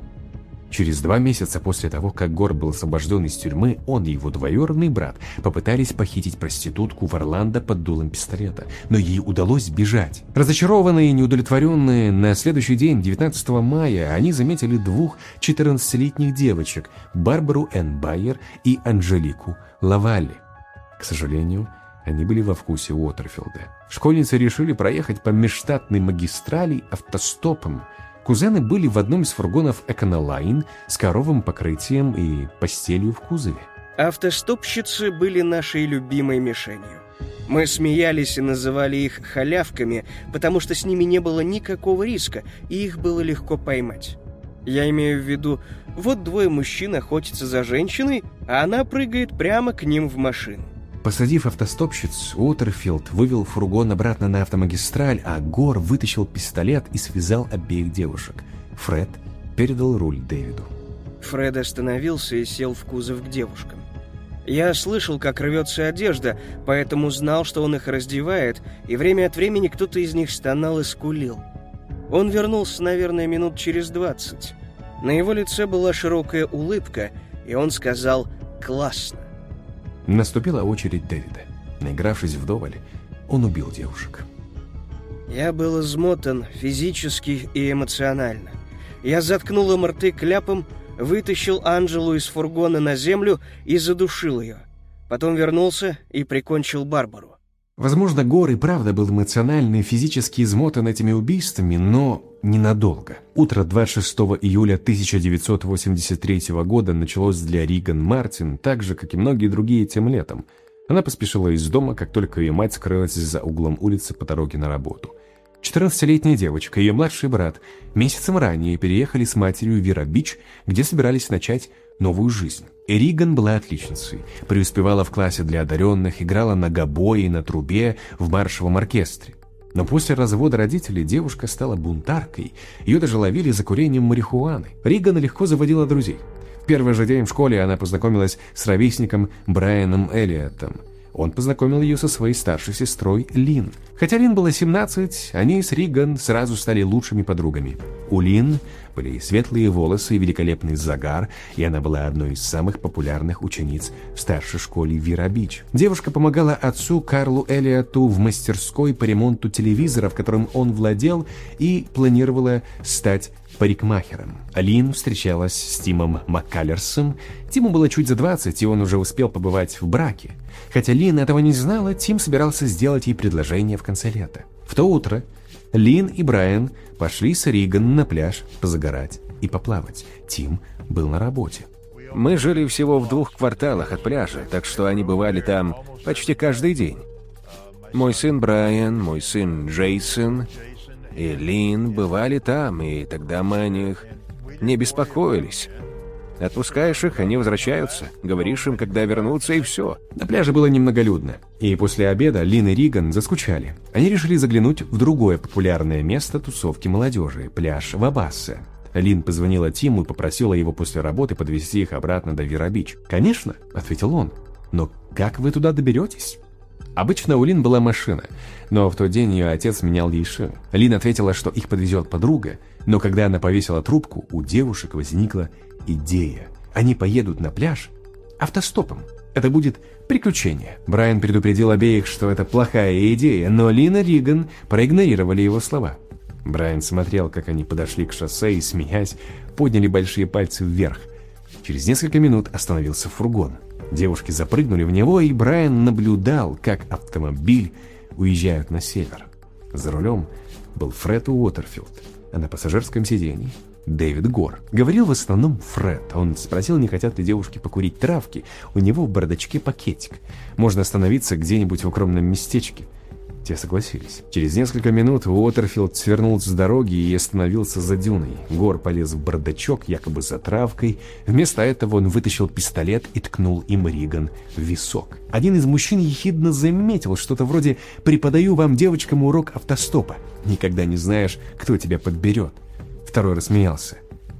Через два месяца после того, как Гор был освобожден из тюрьмы, он и его двоюродный брат попытались похитить проститутку в Орландо под дулом пистолета, но ей удалось сбежать. Разочарованные и неудовлетворенные, на следующий день, девятнадцатого мая, они заметили двух четырнадцатилетних девочек – Барбару Энн Байер и Анжелику Лавалли. К сожалению, они были во вкусе Уотерфилда. Школьницы решили проехать по межштатной магистрали автостопом. Кузены были в одном из фургонов Эконолайн с коровым покрытием и постелью в кузове. Автостопщицы были нашей любимой мишенью. Мы смеялись и называли их халявками, потому что с ними не было никакого риска, и их было легко поймать. Я имею в виду, вот двое мужчин охотятся за женщиной, а она прыгает прямо к ним в машину. Посадив автостопщиц, Уотерфилд вывел фургон обратно на автомагистраль, а Гор вытащил пистолет и связал обеих девушек. Фред передал руль Дэвиду. Фред остановился и сел в кузов к девушкам. Я слышал, как рвется одежда, поэтому знал, что он их раздевает, и время от времени кто-то из них стонал и скулил. Он вернулся, наверное, минут через двадцать. На его лице была широкая улыбка, и он сказал «классно». Наступила очередь Дэвида. Наигравшись вдоволь, он убил девушек. Я был измотан физически и эмоционально. Я заткнул им рты кляпом, вытащил Анджелу из фургона на землю и задушил ее. Потом вернулся и прикончил Барбару. Возможно, Гор и правда был эмоционально и физически измотан этими убийствами, но ненадолго. Утро двадцать шестого июля тысяча девятьсот восемьдесят третьего года началось для Риган Мартин так же, как и многие другие тем летом. Она поспешила из дома, как только ее мать скрылась за углом улицы по дороге на работу. четырнадцатилетняя девочка и ее младший брат месяцем ранее переехали с матерью в Вира-Бич, где собирались начать новую жизнь. И Риган была отличницей, преуспевала в классе для одаренных, играла на гобое и на трубе в маршевом оркестре. Но после развода родителей девушка стала бунтаркой, ее даже ловили за курением марихуаны. Риган легко заводила друзей. В первый же день в школе она познакомилась с ровесником Брайаном Эллиотом. Он познакомил ее со своей старшей сестрой Лин. Хотя Лин было семнадцать, они с Риган сразу стали лучшими подругами. У Лин были светлые волосы и великолепный загар, и она была одной из самых популярных учениц в старшей школе Вира-Бич. Девушка помогала отцу Карлу Эллиоту в мастерской по ремонту телевизоров, которым он владел, и планировала стать парикмахером. Лин встречалась с Тимом Маккалерсом. Тиму было чуть за двадцать, и он уже успел побывать в браке. Хотя Лин этого не знала, Тим собирался сделать ей предложение в конце лета. В то утро Лин и Брайан пошли с Риган на пляж позагорать и поплавать. Тим был на работе. Мы жили всего в двух кварталах от пляжа, так что они бывали там почти каждый день. Мой сын Брайан, мой сын Джейсон и Лин бывали там, и тогда мы о них не беспокоились. Отпускаешь их, они возвращаются. Говоришь им, когда вернутся, и все. На пляже было немноголюдно, и после обеда Лин и Риган заскучали. Они решили заглянуть в другое популярное место тусовки молодежи – пляж Вабассе. Лин позвонила Тиму и попросила его после работы подвезти их обратно до Вира-Бич. «Конечно», – ответил он, – «но как вы туда доберетесь?» Обычно у Лин была машина, но в тот день ее отец менял ей шину. Лин ответила, что их подвезет подруга, но когда она повесила трубку, у девушек возникла идея. Они поедут на пляж автостопом. Это будет приключение. Брайан предупредил обеих, что это плохая идея, но Лин и Риган проигнорировали его слова. Брайан смотрел, как они подошли к шоссе и, смеясь, подняли большие пальцы вверх. Через несколько минут остановился фургон. Девушки запрыгнули в него, и Брайан наблюдал, как автомобиль уезжает на север. За рулем был Фред Уотерфилд, а на пассажирском сиденье Дэвид Гор. Говорил в основном Фред. Он спросил, не хотят ли девушки покурить травки. У него в бардачке пакетик. Можно остановиться где-нибудь в укромном местечке. Те согласились. Через несколько минут Уотерфилд свернул с дороги и остановился за дюной. Гор полез в бардачок, якобы за травкой. Вместо этого он вытащил пистолет и ткнул им Риган в висок. Один из мужчин ехидно заметил что-то вроде «Преподаю вам, девочкам, урок автостопа. Никогда не знаешь, кто тебя подберет». Второй рассмеялся.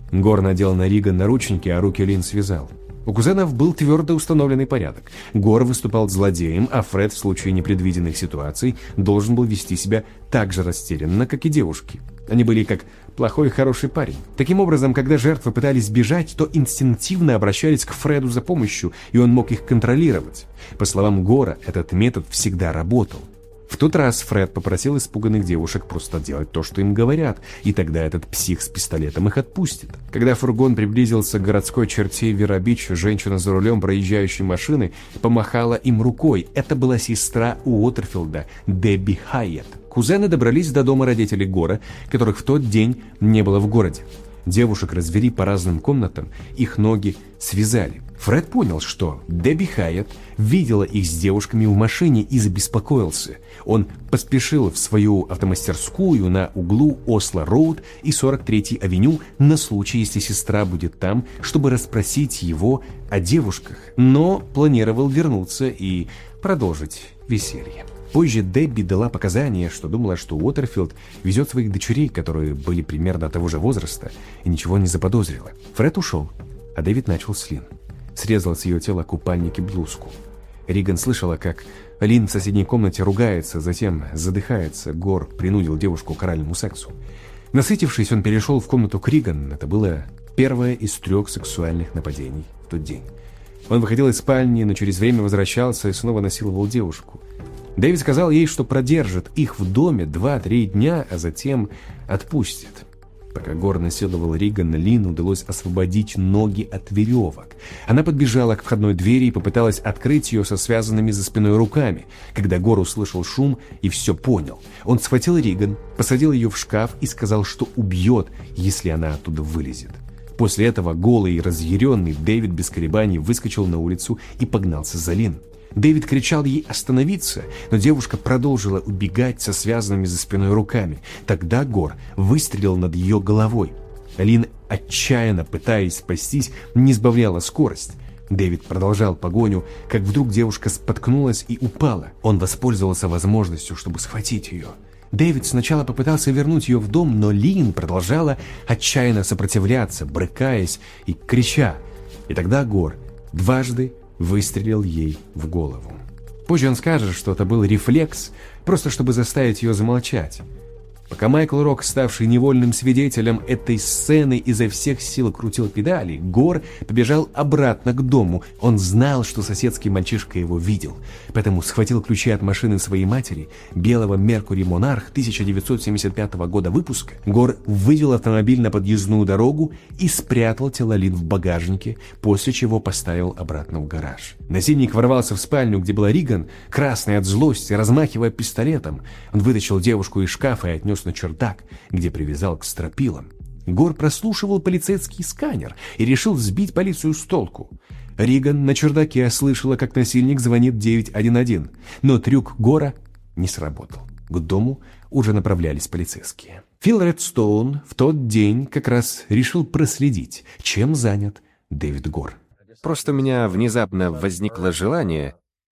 Гор надел на Риган наручники, а руки Лин связал. У кузенов был твердо установленный порядок. Гор выступал злодеем, а Фред в случае непредвиденных ситуаций должен был вести себя так же растерянно, как и девушки. Они были как плохой и хороший парень. Таким образом, когда жертвы пытались бежать, то инстинктивно обращались к Фреду за помощью, и он мог их контролировать. По словам Гора, этот метод всегда работал. В тот раз Фред попросил испуганных девушек просто делать то, что им говорят, и тогда этот псих с пистолетом их отпустит. Когда фургон приблизился к городской черте Вера-Бич, женщина за рулем проезжающей машины помахала им рукой. Это была сестра Уотерфилда, Дебби Хайет. Кузены добрались до дома родителей Гора, которых в тот день не было в городе. Девушек развели по разным комнатам, их ноги связали. Фред понял, что Дебби Хайет видела их с девушками в машине и забеспокоился. Он поспешил в свою автомастерскую на углу Осло-Роуд и сорок третьей авеню на случай, если сестра будет там, чтобы расспросить его о девушках, но планировал вернуться и продолжить веселье. Позже Дебби дала показания, что думала, что Уотерфилд везет своих дочерей, которые были примерно того же возраста, и ничего не заподозрила. Фред ушел, а Дэвид начал с Лин. Срезал с ее тела купальник и блузку. Риган слышала, как Лин в соседней комнате ругается, затем задыхается. Гор принудил девушку к оральному сексу. Насытившись, он перешел в комнату к Риган. Это было первое из трех сексуальных нападений в тот день. Он выходил из спальни, но через время возвращался и снова насиловал девушку. Дэвид сказал ей, что продержит их в доме два-три дня, а затем отпустит. Пока Гор насиловал Риган, Лин удалось освободить ноги от веревок. Она подбежала к входной двери и попыталась открыть ее со связанными за спиной руками, когда Гор услышал шум и все понял. Он схватил Риган, посадил ее в шкаф и сказал, что убьет, если она оттуда вылезет. После этого голый и разъяренный Дэвид без колебаний выскочил на улицу и погнался за Лин. Дэвид кричал ей остановиться, но девушка продолжила убегать со связанными за спиной руками. Тогда Гор выстрелил над ее головой. Лин, отчаянно пытаясь спастись, не сбавляла скорость. Дэвид продолжал погоню, как вдруг девушка споткнулась и упала. Он воспользовался возможностью, чтобы схватить ее. Дэвид сначала попытался вернуть ее в дом, но Лин продолжала отчаянно сопротивляться, брыкаясь и крича. И тогда Гор дважды выстрелил ей в голову. Позже он скажет, что это был рефлекс, просто чтобы заставить ее замолчать. Пока Майкл Рок, ставший невольным свидетелем этой сцены, изо всех сил крутил педали, Гор побежал обратно к дому. Он знал, что соседский мальчишка его видел, поэтому схватил ключи от машины своей матери, белого Меркури Монарх тысяча девятьсот семьдесят пятого года выпуска. Гор вывел автомобиль на подъездную дорогу и спрятал тело Лин в багажнике, после чего поставил обратно в гараж. Насильник ворвался в спальню, где была Риган, красный от злости, размахивая пистолетом. Он вытащил девушку из шкафа и отнес на чердак, где привязал к стропилам. Гор прослушивал полицейский сканер и решил сбить полицию с толку. Риган на чердаке слышала, как насильник звонит девять один один, но трюк Гора не сработал. К дому уже направлялись полицейские. Фил Редстоун в тот день как раз решил проследить, чем занят Дэвид Гор. Просто у меня внезапно возникло желание,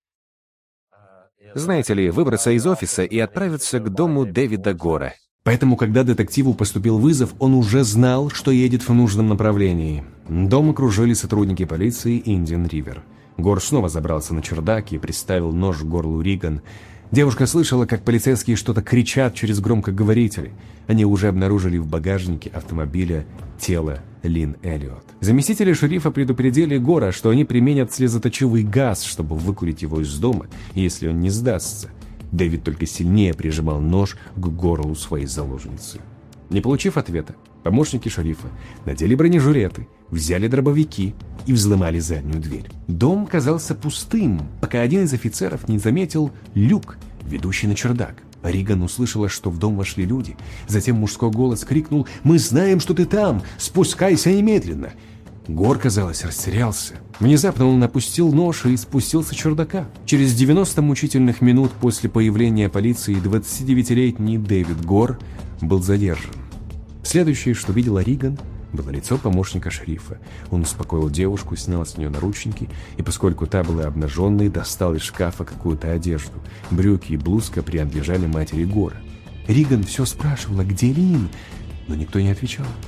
знаете ли, выбраться из офиса и отправиться к дому Дэвида Гора. Поэтому, когда детективу поступил вызов, он уже знал, что едет в нужном направлении. Дом окружили сотрудники полиции Индиан Ривер. Гор снова забрался на чердак и приставил нож к горлу Риган. Девушка слышала, как полицейские что-то кричат через громкоговорители. Они уже обнаружили в багажнике автомобиля тело Лин Эллиот. Заместители шерифа предупредили Гора, что они применят слезоточивый газ, чтобы выкурить его из дома, если он не сдастся. Дэвид только сильнее прижимал нож к горлу своей заложницы. Не получив ответа, помощники шерифа надели бронежилеты, взяли дробовики и взломали заднюю дверь. Дом казался пустым, пока один из офицеров не заметил люк, ведущий на чердак. Риган услышала, что в дом вошли люди. Затем мужской голос крикнул: «Мы знаем, что ты там! Спускайся немедленно!» Гор, казалось, растерялся. Внезапно он опустил нож и спустился с чердака. Через девяносто мучительных минут после появления полиции двадцатидевятилетний Дэвид Гор был задержан. Следующее, что видела Риган, было лицо помощника шерифа. Он успокоил девушку, снял с нее наручники, и поскольку та была обнаженной, достал из шкафа какую-то одежду. Брюки и блузка принадлежали матери Гора. Риган все спрашивала, где Лин, но никто не отвечал.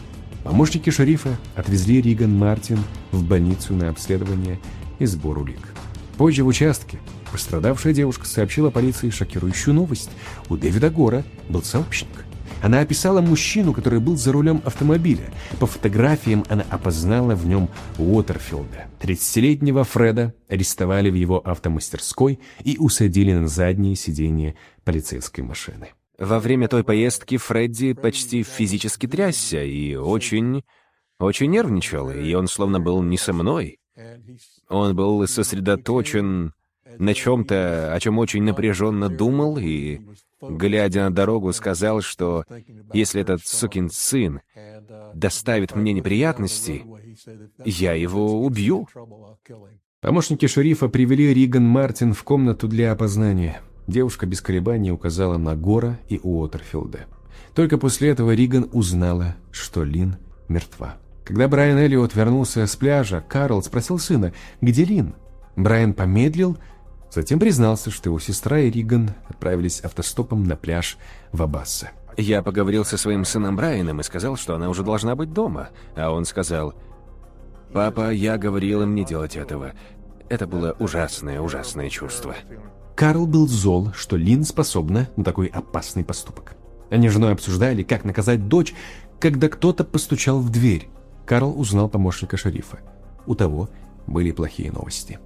Помощники шерифа отвезли Риган Мартин в больницу на обследование и сбор улик. Позже в участке пострадавшая девушка сообщила полиции шокирующую новость. У Дэвида Гора был сообщник. Она описала мужчину, который был за рулем автомобиля. По фотографиям она опознала в нем Уотерфилда. тридцатилетнего Фреда арестовали в его автомастерской и усадили на заднее сиденье полицейской машины. Во время той поездки Фредди почти физически трясся и очень, очень нервничал, и он словно был не со мной. Он был сосредоточен на чем-то, о чем очень напряженно думал, и, глядя на дорогу, сказал, что если этот сукин сын доставит мне неприятности, я его убью. Помощники шерифа привели Риган Мартин в комнату для опознания. Девушка без колебаний указала на Гора и Уотерфилда. Только после этого Риган узнала, что Лин мертва. Когда Брайан Эллиот вернулся с пляжа, Карл спросил сына, где Лин. Брайан помедлил, затем признался, что его сестра и Риган отправились автостопом на пляж в Абассе. Я поговорил со своим сыном Брайаном и сказал, что она уже должна быть дома. А он сказал: «Папа, я говорил им не делать этого». Это было ужасное, ужасное чувство. Карл был зол, что Лин способна на такой опасный поступок. Они с женой обсуждали, как наказать дочь, когда кто-то постучал в дверь. Карл узнал помощника шерифа. У того были плохие новости.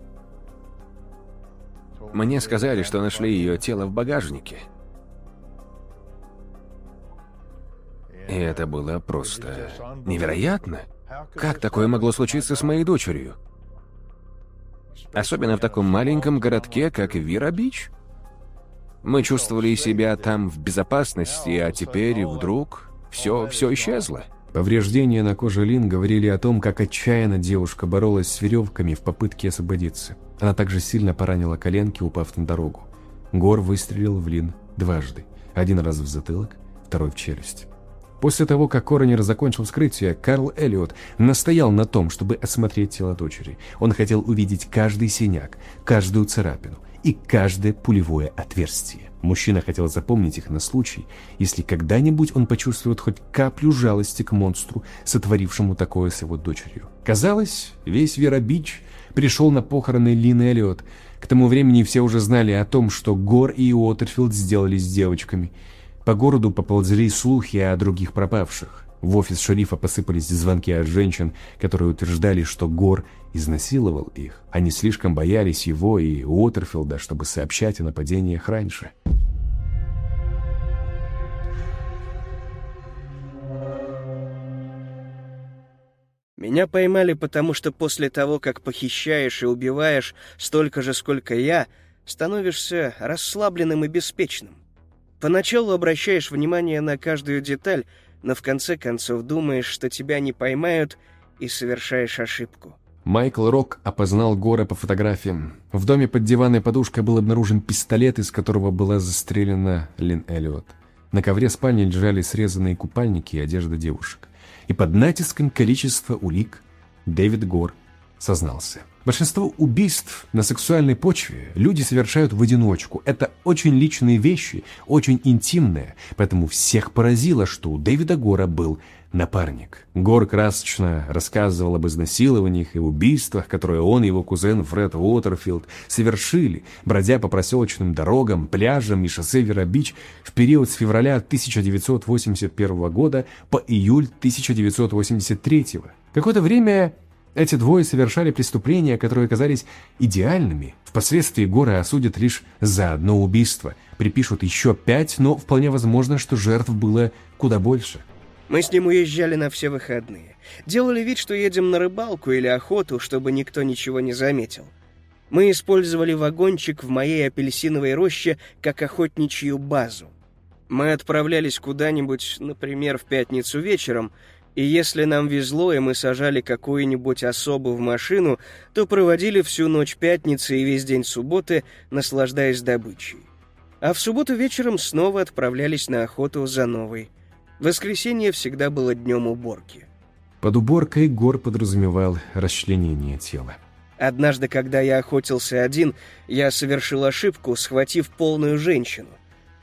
Мне сказали, что нашли ее тело в багажнике. И это было просто невероятно. Как такое могло случиться с моей дочерью? Особенно в таком маленьком городке, как Вира-Бич. Мы чувствовали себя там в безопасности, а теперь вдруг все, все исчезло. Повреждения на коже Лин говорили о том, как отчаянно девушка боролась с веревками в попытке освободиться. Она также сильно поранила коленки, упав на дорогу. Гор выстрелил в Лин дважды. Один раз в затылок, второй в челюсть. После того, как коронер закончил вскрытие, Карл Эллиот настоял на том, чтобы осмотреть тело дочери. Он хотел увидеть каждый синяк, каждую царапину и каждое пулевое отверстие. Мужчина хотел запомнить их на случай, если когда-нибудь он почувствует хоть каплю жалости к монстру, сотворившему такое с его дочерью. Казалось, весь Вира-Бич пришел на похороны Лин Эллиот. К тому времени все уже знали о том, что Гор и Уотерфилд сделали с девочками. По городу поползли слухи о других пропавших. В офис шерифа посыпались звонки от женщин, которые утверждали, что Гор изнасиловал их. Они слишком боялись его и Уотерфилда, чтобы сообщать о нападениях раньше. Меня поймали, потому что после того, как похищаешь и убиваешь столько же, сколько я, становишься расслабленным и беспечным. Поначалу обращаешь внимание на каждую деталь, но в конце концов думаешь, что тебя не поймают, и совершаешь ошибку. Майкл Рок опознал Гора по фотографиям. В доме под диванной подушкой был обнаружен пистолет, из которого была застрелена Лин Эллиот. На ковре спальни лежали срезанные купальники и одежда девушек. И под натиском количества улик Дэвид Гор сознался. Большинство убийств на сексуальной почве люди совершают в одиночку. Это очень личные вещи, очень интимные, поэтому всех поразило, что у Дэвида Гора был напарник. Гор красочно рассказывал об изнасилованиях и убийствах, которые он и его кузен Фред Уотерфилд совершили, бродя по проселочным дорогам, пляжам и шоссе Вира-Бич в период с февраля тысяча девятьсот восемьдесят первого года по июль тысяча девятьсот восемьдесят третьего. Какое-то время эти двое совершали преступления, которые казались идеальными. Впоследствии Гора осудят лишь за одно убийство. Припишут еще пять, но вполне возможно, что жертв было куда больше. Мы с ним уезжали на все выходные. Делали вид, что едем на рыбалку или охоту, чтобы никто ничего не заметил. Мы использовали вагончик в моей апельсиновой роще как охотничью базу. Мы отправлялись куда-нибудь, например, в пятницу вечером, и если нам везло, и мы сажали какую-нибудь особу в машину, то проводили всю ночь пятницы и весь день субботы, наслаждаясь добычей. А в субботу вечером снова отправлялись на охоту за новой. Воскресенье всегда было днем уборки. Под уборкой Гор подразумевал расчленение тела. Однажды, когда я охотился один, я совершил ошибку, схватив полную женщину.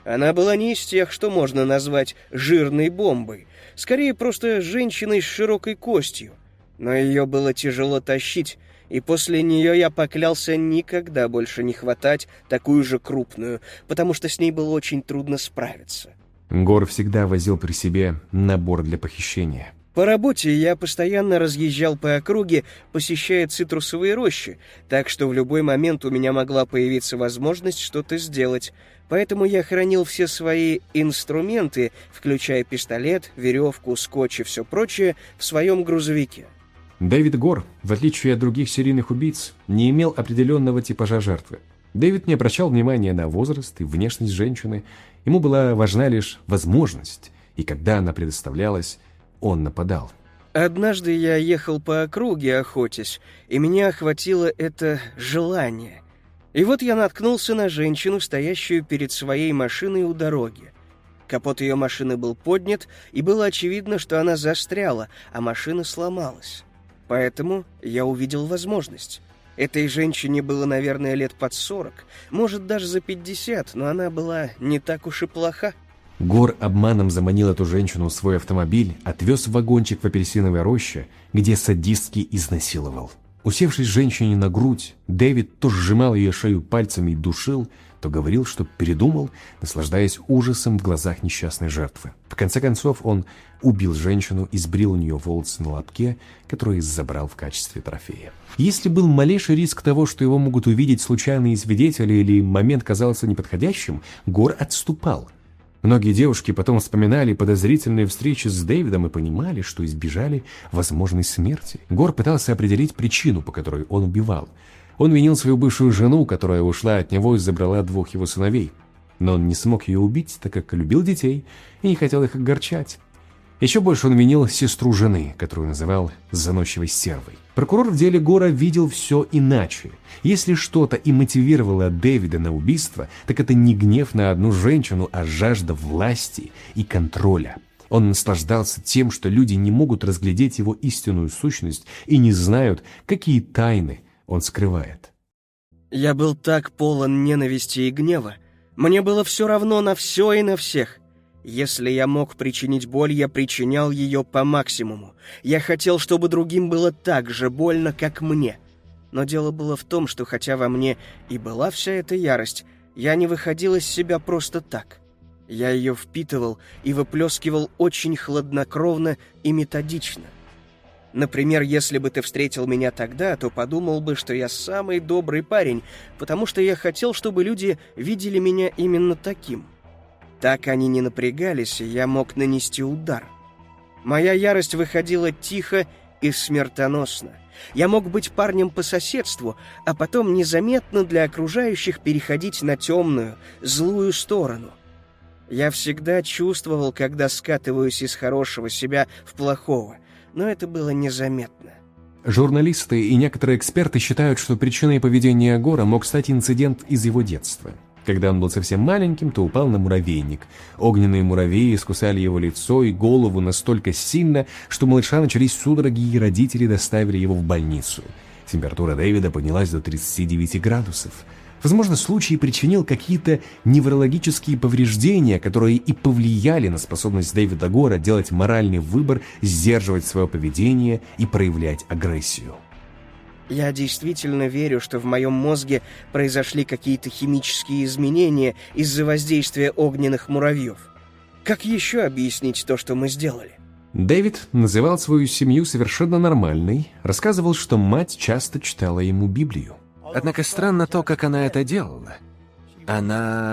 Она была не из тех, что можно назвать жирной бомбой, скорее просто женщиной с широкой костью. Но ее было тяжело тащить, и после нее я поклялся никогда больше не хватать такую же крупную, потому что с ней было очень трудно справиться. Гор всегда возил при себе набор для похищения. По работе я постоянно разъезжал по округе, посещая цитрусовые рощи, так что в любой момент у меня могла появиться возможность что-то сделать. Поэтому я хранил все свои инструменты, включая пистолет, веревку, скотч и все прочее, в своем грузовике. Дэвид Гор, в отличие от других серийных убийц, не имел определенного типажа жертвы. Дэвид не обращал внимания на возраст и внешность женщины. Ему была важна лишь возможность, и когда она предоставлялась, он нападал. Однажды я ехал по округе, охотясь, и меня охватило это желание. И вот я наткнулся на женщину, стоящую перед своей машиной у дороги. Капот ее машины был поднят, и было очевидно, что она застряла, а машина сломалась. Поэтому я увидел возможность. Этой женщине было, наверное, лет под сорок, может, даже за пятьдесят, но она была не так уж и плоха. Гор обманом заманил эту женщину в свой автомобиль, отвез в вагончик в апельсиновой роще, где садистски изнасиловал. Усевшись женщине на грудь, Дэвид то сжимал ее шею пальцами и душил, то говорил, что передумал, наслаждаясь ужасом в глазах несчастной жертвы. В конце концов, он убил женщину и сбрил у нее волосы на лобке, которые забрал в качестве трофея. Если был малейший риск того, что его могут увидеть случайные свидетели или момент казался неподходящим, Гор отступал. Многие девушки потом вспоминали подозрительные встречи с Дэвидом и понимали, что избежали возможной смерти. Гор пытался определить причину, по которой он убивал. Он винил свою бывшую жену, которая ушла от него и забрала двух его сыновей. Но он не смог ее убить, так как любил детей и не хотел их огорчать. Еще больше он винил сестру жены, которую называл заносчивой стервой. Прокурор в деле Гора видел все иначе. Если что-то и мотивировало Дэвида на убийство, так это не гнев на одну женщину, а жажда власти и контроля. Он наслаждался тем, что люди не могут разглядеть его истинную сущность и не знают, какие тайны он скрывает. Я был так полон ненависти и гнева. Мне было все равно на все и на всех. Если я мог причинить боль, я причинял ее по максимуму. Я хотел, чтобы другим было так же больно, как мне. Но дело было в том, что хотя во мне и была вся эта ярость, я не выходил из себя просто так. Я ее впитывал и выплескивал очень хладнокровно и методично. Например, если бы ты встретил меня тогда, то подумал бы, что я самый добрый парень, потому что я хотел, чтобы люди видели меня именно таким. Так они не напрягались, и я мог нанести удар. Моя ярость выходила тихо и смертоносно. Я мог быть парнем по соседству, а потом незаметно для окружающих переходить на темную, злую сторону. Я всегда чувствовал, когда скатываюсь из хорошего себя в плохого, но это было незаметно. Журналисты и некоторые эксперты считают, что причиной поведения Гора мог стать инцидент из его детства. Когда он был совсем маленьким, то упал на муравейник. Огненные муравьи искусали его лицо и голову настолько сильно, что у малыша начались судороги, и родители доставили его в больницу. Температура Дэвида поднялась до тридцати девяти градусов. Возможно, случай причинил какие-то неврологические повреждения, которые и повлияли на способность Дэвида Гора делать моральный выбор, сдерживать свое поведение и проявлять агрессию. Я действительно верю, что в моем мозге произошли какие-то химические изменения из-за воздействия огненных муравьев. Как еще объяснить то, что мы сделали? Дэвид называл свою семью совершенно нормальной, рассказывал, что мать часто читала ему Библию. Однако странно то, как она это делала. Она...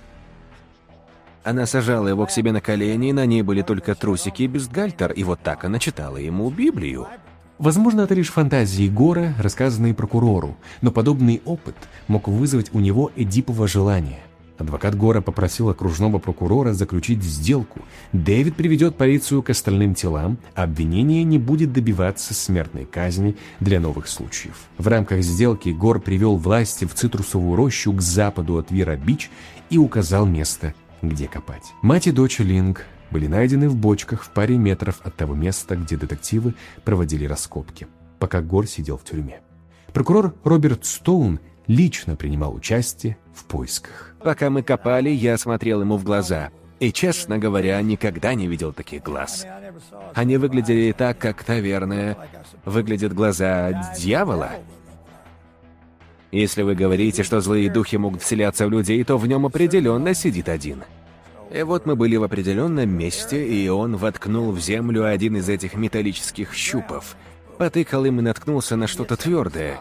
Она сажала его к себе на колени, на ней были только трусики и бюстгальтер, и вот так она читала ему Библию. Возможно, это лишь фантазии Гора, рассказанные прокурору, но подобный опыт мог вызвать у него эдипово желание. Адвокат Гора попросил окружного прокурора заключить сделку. Дэвид приведет полицию к остальным телам, а обвинение не будет добиваться смертной казни для новых случаев. В рамках сделки Гор привел власти в цитрусовую рощу к западу от Вира-Бич и указал место, где копать. Мать и дочь Линг были найдены в бочках в паре метров от того места, где детективы проводили раскопки, пока Гор сидел в тюрьме. Прокурор Роберт Стоун лично принимал участие в поисках. Пока мы копали, я смотрел ему в глаза. И, честно говоря, никогда не видел таких глаз. Они выглядели так, как, наверное, выглядят глаза дьявола. Если вы говорите, что злые духи могут вселяться в людей, то в нем определенно сидит один. И вот мы были в определенном месте, и он воткнул в землю один из этих металлических щупов. Потыкал им и наткнулся на что-то твердое.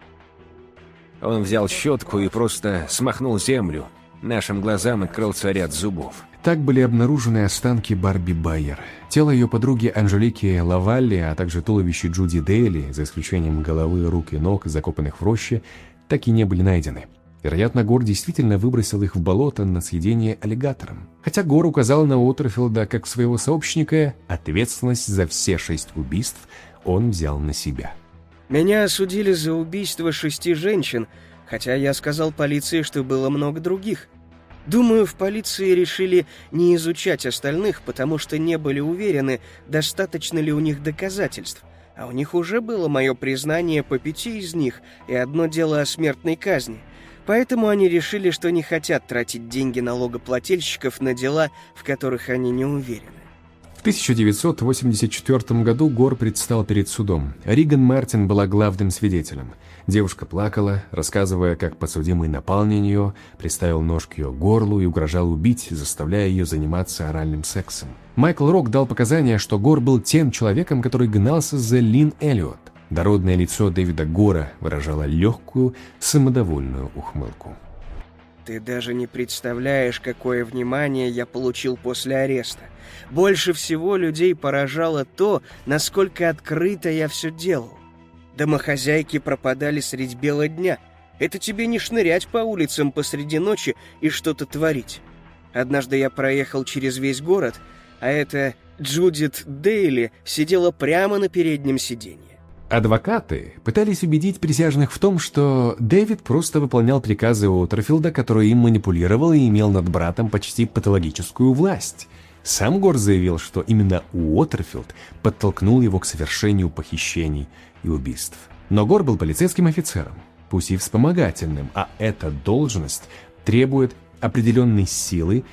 Он взял щетку и просто смахнул землю. Нашим глазам открылся ряд зубов. Так были обнаружены останки Барби Байер. Тело ее подруги Анжелики Лавалли, а также туловище Джуди Дейли, за исключением головы, рук и ног, закопанных в роще, так и не были найдены. Вероятно, Гор действительно выбросил их в болото на съедение аллигатором. Хотя Гор указал на Уотерфилда как своего сообщника, ответственность за все шесть убийств он взял на себя. Меня осудили за убийство шести женщин, хотя я сказал полиции, что было много других. Думаю, в полиции решили не изучать остальных, потому что не были уверены, достаточно ли у них доказательств. А у них уже было мое признание по пяти из них и одно дело о смертной казни. Поэтому они решили, что не хотят тратить деньги налогоплательщиков на дела, в которых они не уверены. В тысяча девятьсот восемьдесят четвёртом году Гор предстал перед судом. Риган Мартин была главным свидетелем. Девушка плакала, рассказывая, как подсудимый напал на нее, приставил нож к ее горлу и угрожал убить, заставляя ее заниматься оральным сексом. Майкл Рок дал показания, что Гор был тем человеком, который гнался за Лин Эллиот. Дородное лицо Дэвида Гора выражало легкую, самодовольную ухмылку. Ты даже не представляешь, какое внимание я получил после ареста. Больше всего людей поражало то, насколько открыто я все делал. Домохозяйки пропадали средь бела дня. Это тебе не шнырять по улицам посреди ночи и что-то творить. Однажды я проехал через весь город, а эта Джудит Дейли сидела прямо на переднем сиденье. Адвокаты пытались убедить присяжных в том, что Дэвид просто выполнял приказы Уотерфилда, который им манипулировал и имел над братом почти патологическую власть. Сам Гор заявил, что именно Уотерфилд подтолкнул его к совершению похищений и убийств. Но Гор был полицейским офицером, пусть и вспомогательным, а эта должность требует определенной силы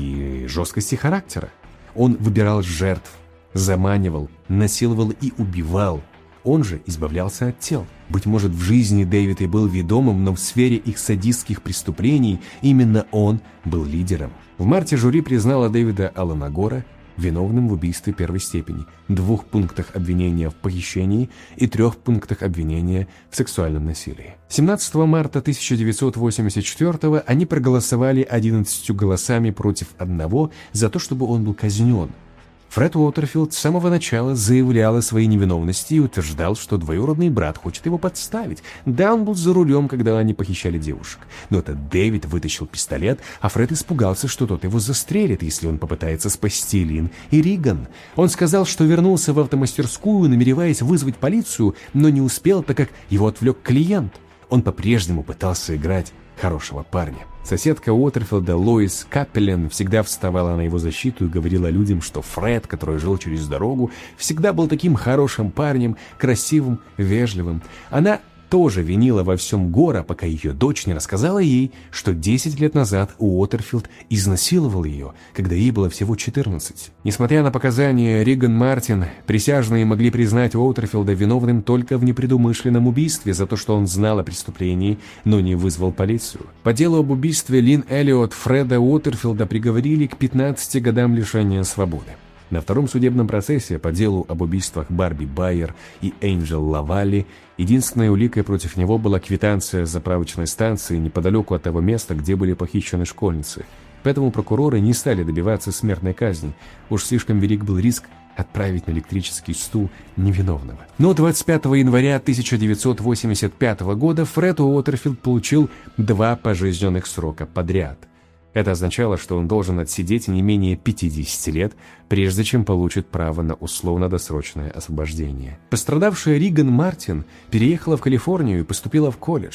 и жесткости характера. Он выбирал жертв, заманивал, насиловал и убивал. Он же избавлялся от тел. Быть может, в жизни Дэвид и был ведомым, но в сфере их садистских преступлений именно он был лидером. В марте жюри признало Дэвида Алана Гора виновным в убийстве первой степени, двух пунктах обвинения в похищении и трех пунктах обвинения в сексуальном насилии. семнадцатого марта тысяча девятьсот восемьдесят четвёртого они проголосовали одиннадцатью голосами против одного за то, чтобы он был казнен. Фред Уотерфилд с самого начала заявлял о своей невиновности и утверждал, что двоюродный брат хочет его подставить. Да, он был за рулем, когда они похищали девушек. Но это Дэвид вытащил пистолет, а Фред испугался, что тот его застрелит, если он попытается спасти Лин и Риган. Он сказал, что вернулся в автомастерскую, намереваясь вызвать полицию, но не успел, так как его отвлек клиент. Он по-прежнему пытался играть хорошего парня. Соседка Уотерфилда Лоис Каппелен всегда вставала на его защиту и говорила людям, что Фред, который жил через дорогу, всегда был таким хорошим парнем, красивым, вежливым. Она тоже винила во всем Гора, пока ее дочь не рассказала ей, что десять лет назад Уотерфилд изнасиловал ее, когда ей было всего четырнадцать. Несмотря на показания Риган Мартин, присяжные могли признать Уотерфилда виновным только в непредумышленном убийстве за то, что он знал о преступлении, но не вызвал полицию. По делу об убийстве Лин Эллиот Фреда Уотерфилда приговорили к пятнадцати годам лишения свободы. На втором судебном процессе по делу об убийствах Барби Байер и Энджел Лавалли единственной уликой против него была квитанция с заправочной станции неподалеку от того места, где были похищены школьницы. Поэтому прокуроры не стали добиваться смертной казни. Уж слишком велик был риск отправить на электрический стул невиновного. Но двадцать пятого января тысяча девятьсот восемьдесят пятого года Фред Уотерфилд получил два пожизненных срока подряд. Это означало, что он должен отсидеть не менее пятидесяти лет, прежде чем получит право на условно-досрочное освобождение. Пострадавшая Риган Мартин переехала в Калифорнию и поступила в колледж.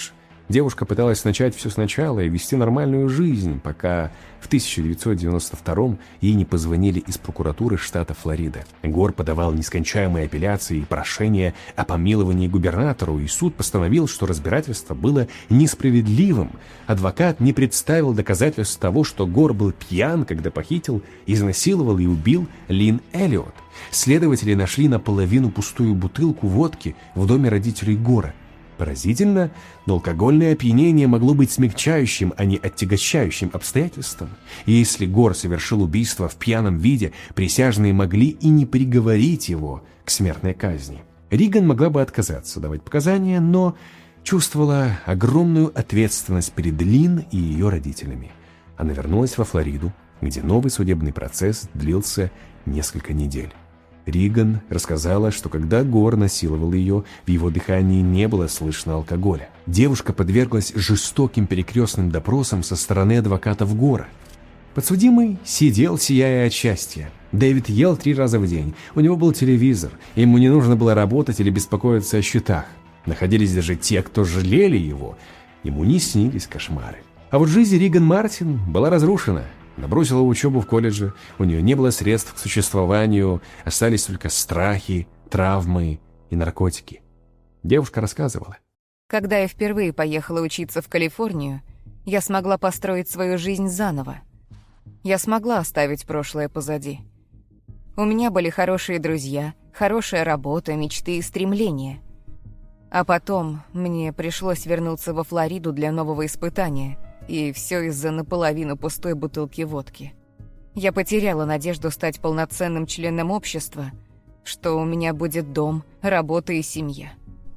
Девушка пыталась начать все сначала и вести нормальную жизнь, пока в тысяча девятьсот девяносто втором ей не позвонили из прокуратуры штата Флорида. Гор подавал нескончаемые апелляции и прошения о помиловании губернатору, и суд постановил, что разбирательство было несправедливым. Адвокат не представил доказательств того, что Гор был пьян, когда похитил, изнасиловал и убил Лин Эллиот. Следователи нашли наполовину пустую бутылку водки в доме родителей Гора. Поразительно, но алкогольное опьянение могло быть смягчающим, а не отягощающим обстоятельством. И если Гор совершил убийство в пьяном виде, присяжные могли и не приговорить его к смертной казни. Риган могла бы отказаться давать показания, но чувствовала огромную ответственность перед Лин и ее родителями. Она вернулась во Флориду, где новый судебный процесс длился несколько недель. Риган рассказала, что когда Гор насиловал ее, в его дыхании не было слышно алкоголя. Девушка подверглась жестоким перекрестным допросам со стороны адвокатов Гора. Подсудимый сидел, сияя от счастья. Дэвид ел три раза в день, у него был телевизор, ему не нужно было работать или беспокоиться о счетах. Находились даже те, кто жалели его, ему не снились кошмары. А вот жизнь Риган Мартин была разрушена. Она бросила учебу в колледже, у нее не было средств к существованию, остались только страхи, травмы и наркотики. Девушка рассказывала. Когда я впервые поехала учиться в Калифорнию, я смогла построить свою жизнь заново. Я смогла оставить прошлое позади. У меня были хорошие друзья, хорошая работа, мечты и стремления. А потом мне пришлось вернуться во Флориду для нового испытания — и все из-за наполовину пустой бутылки водки. Я потеряла надежду стать полноценным членом общества, что у меня будет дом, работа и семья.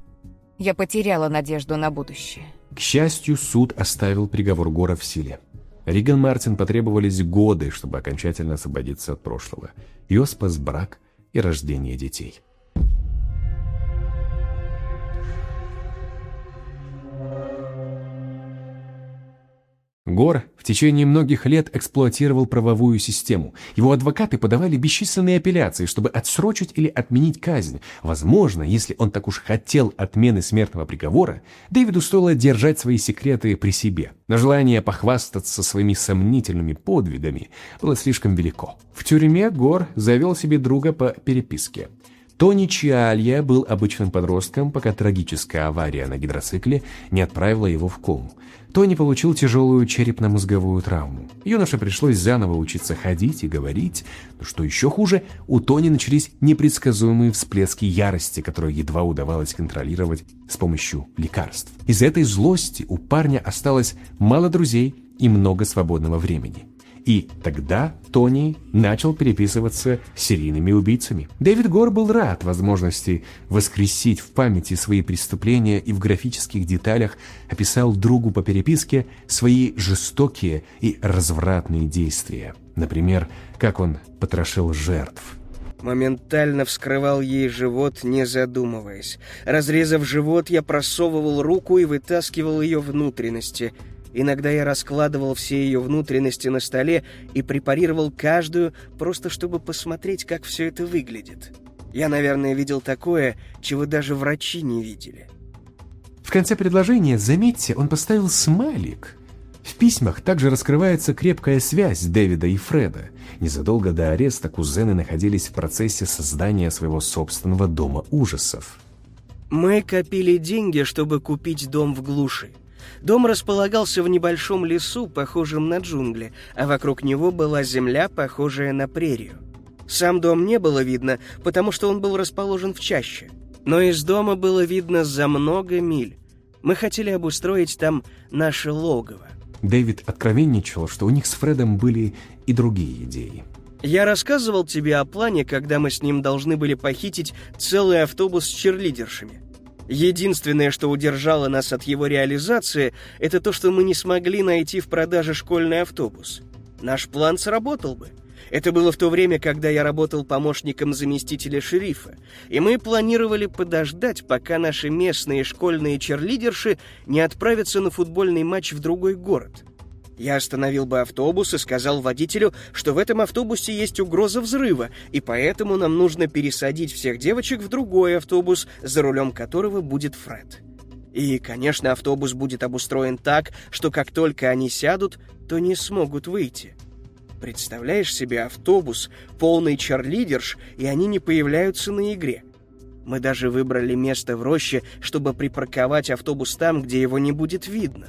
Я потеряла надежду на будущее. К счастью, суд оставил приговор Гора в силе. Риган Мартин потребовались годы, чтобы окончательно освободиться от прошлого. Ее спас брак и рождение детей. Гор в течение многих лет эксплуатировал правовую систему. Его адвокаты подавали бесчисленные апелляции, чтобы отсрочить или отменить казнь. Возможно, если он так уж хотел отмены смертного приговора, Дэвиду стоило держать свои секреты при себе. Но желание похвастаться своими сомнительными подвигами было слишком велико. В тюрьме Гор завел себе друга по переписке. Тони Чиалья был обычным подростком, пока трагическая авария на гидроцикле не отправила его в кому. Тони получил тяжелую черепно-мозговую травму. Юноше пришлось заново учиться ходить и говорить, но что еще хуже, у Тони начались непредсказуемые всплески ярости, которые едва удавалось контролировать с помощью лекарств. Из этой злости у парня осталось мало друзей и много свободного времени. И тогда Тони начал переписываться с серийными убийцами. Дэвид Гор был рад возможности воскресить в памяти свои преступления и в графических деталях описал другу по переписке свои жестокие и развратные действия. Например, как он потрошил жертв. Моментально вскрывал ей живот, не задумываясь. Разрезав живот, я просовывал руку и вытаскивал ее внутренности. Иногда я раскладывал все ее внутренности на столе и препарировал каждую, просто чтобы посмотреть, как все это выглядит. Я, наверное, видел такое, чего даже врачи не видели. В конце предложения, заметьте, он поставил смайлик. В письмах также раскрывается крепкая связь Дэвида и Фреда. Незадолго до ареста кузены находились в процессе создания своего собственного дома ужасов. Мы копили деньги, чтобы купить дом в глуши. Дом располагался в небольшом лесу, похожем на джунгли, а вокруг него была земля, похожая на прерию. Сам дом не было видно, потому что он был расположен в чаще. Но из дома было видно за много миль. Мы хотели обустроить там наше логово. Дэвид откровенничал, что у них с Фредом были и другие идеи. Я рассказывал тебе о плане, когда мы с ним должны были похитить целый автобус с черлидершами. Единственное, что удержало нас от его реализации, это то, что мы не смогли найти в продаже школьный автобус. Наш план сработал бы. Это было в то время, когда я работал помощником заместителя шерифа, и мы планировали подождать, пока наши местные школьные черлидерши не отправятся на футбольный матч в другой город. Я остановил бы автобус и сказал водителю, что в этом автобусе есть угроза взрыва, и поэтому нам нужно пересадить всех девочек в другой автобус, за рулем которого будет Фред. И, конечно, автобус будет обустроен так, что как только они сядут, то не смогут выйти. Представляешь себе автобус, полный черлидерш, и они не появляются на игре. Мы даже выбрали место в роще, чтобы припарковать автобус там, где его не будет видно.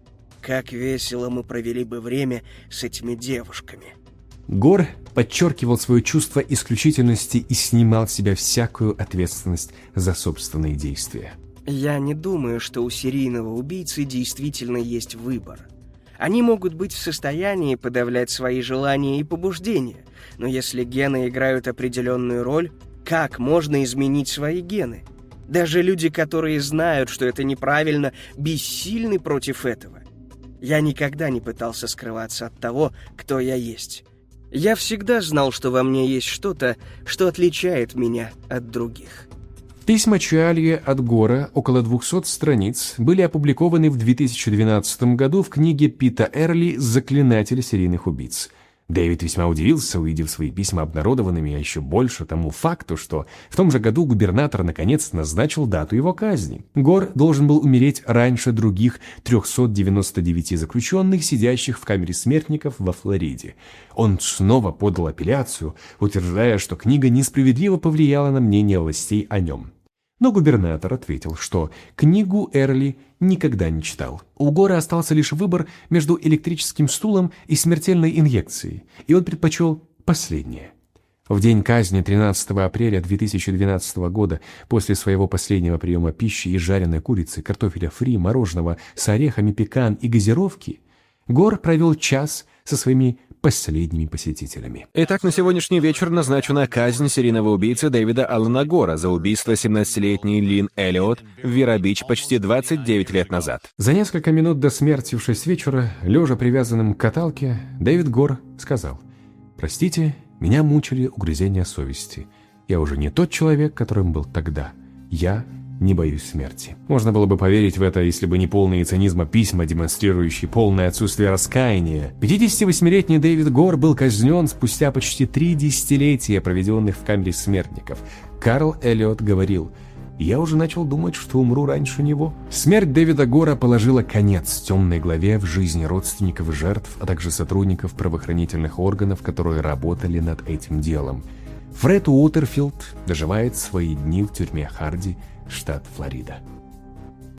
Как весело мы провели бы время с этими девушками. Гор подчеркивал свое чувство исключительности и снимал с себя всякую ответственность за собственные действия. Я не думаю, что у серийного убийцы действительно есть выбор. Они могут быть в состоянии подавлять свои желания и побуждения, но если гены играют определенную роль, как можно изменить свои гены? Даже люди, которые знают, что это неправильно, бессильны против этого. Я никогда не пытался скрываться от того, кто я есть. Я всегда знал, что во мне есть что-то, что отличает меня от других. Письма Чиалье от Гора, около двухсот страниц, были опубликованы в две тысячи двенадцатом году в книге Пита Эрли «Заклинатель серийных убийц». Дэвид весьма удивился, увидев свои письма обнародованными, а еще больше тому факту, что в том же году губернатор наконец назначил дату его казни. Гор должен был умереть раньше других трехсот девяноста девяти заключенных, сидящих в камере смертников во Флориде. Он снова подал апелляцию, утверждая, что книга несправедливо повлияла на мнение властей о нем. Но губернатор ответил, что книгу Эрли никогда не читал. У Гора остался лишь выбор между электрическим стулом и смертельной инъекцией, и он предпочел последнее. В день казни тринадцатого апреля две тысячи двенадцатого года, после своего последнего приема пищи из жареной курицы, картофеля фри, мороженого с орехами пекан и газировки, Гор провел час со своими последними посетителями. Итак, на сегодняшний вечер назначена казнь серийного убийцы Дэвида Аллена Гора за убийство семнадцатилетней Лин Эллиот в Вера-Бич почти двадцать девять лет назад. За несколько минут до смерти в шесть вечера, лежа привязанным к каталке, Дэвид Гор сказал: «Простите, меня мучили угрызения совести. Я уже не тот человек, которым был тогда. Я не боюсь смерти». Можно было бы поверить в это, если бы не полные цинизма письма, демонстрирующие полное отсутствие раскаяния. пятидесятивосьмилетний Дэвид Гор был казнен спустя почти три десятилетия, проведенных в камере смертников. Карл Эллиот говорил: «Я уже начал думать, что умру раньше него». Смерть Дэвида Гора положила конец темной главе в жизни родственников жертв, а также сотрудников правоохранительных органов, которые работали над этим делом. Фред Уотерфилд доживает свои дни в тюрьме Харди, штат Флорида.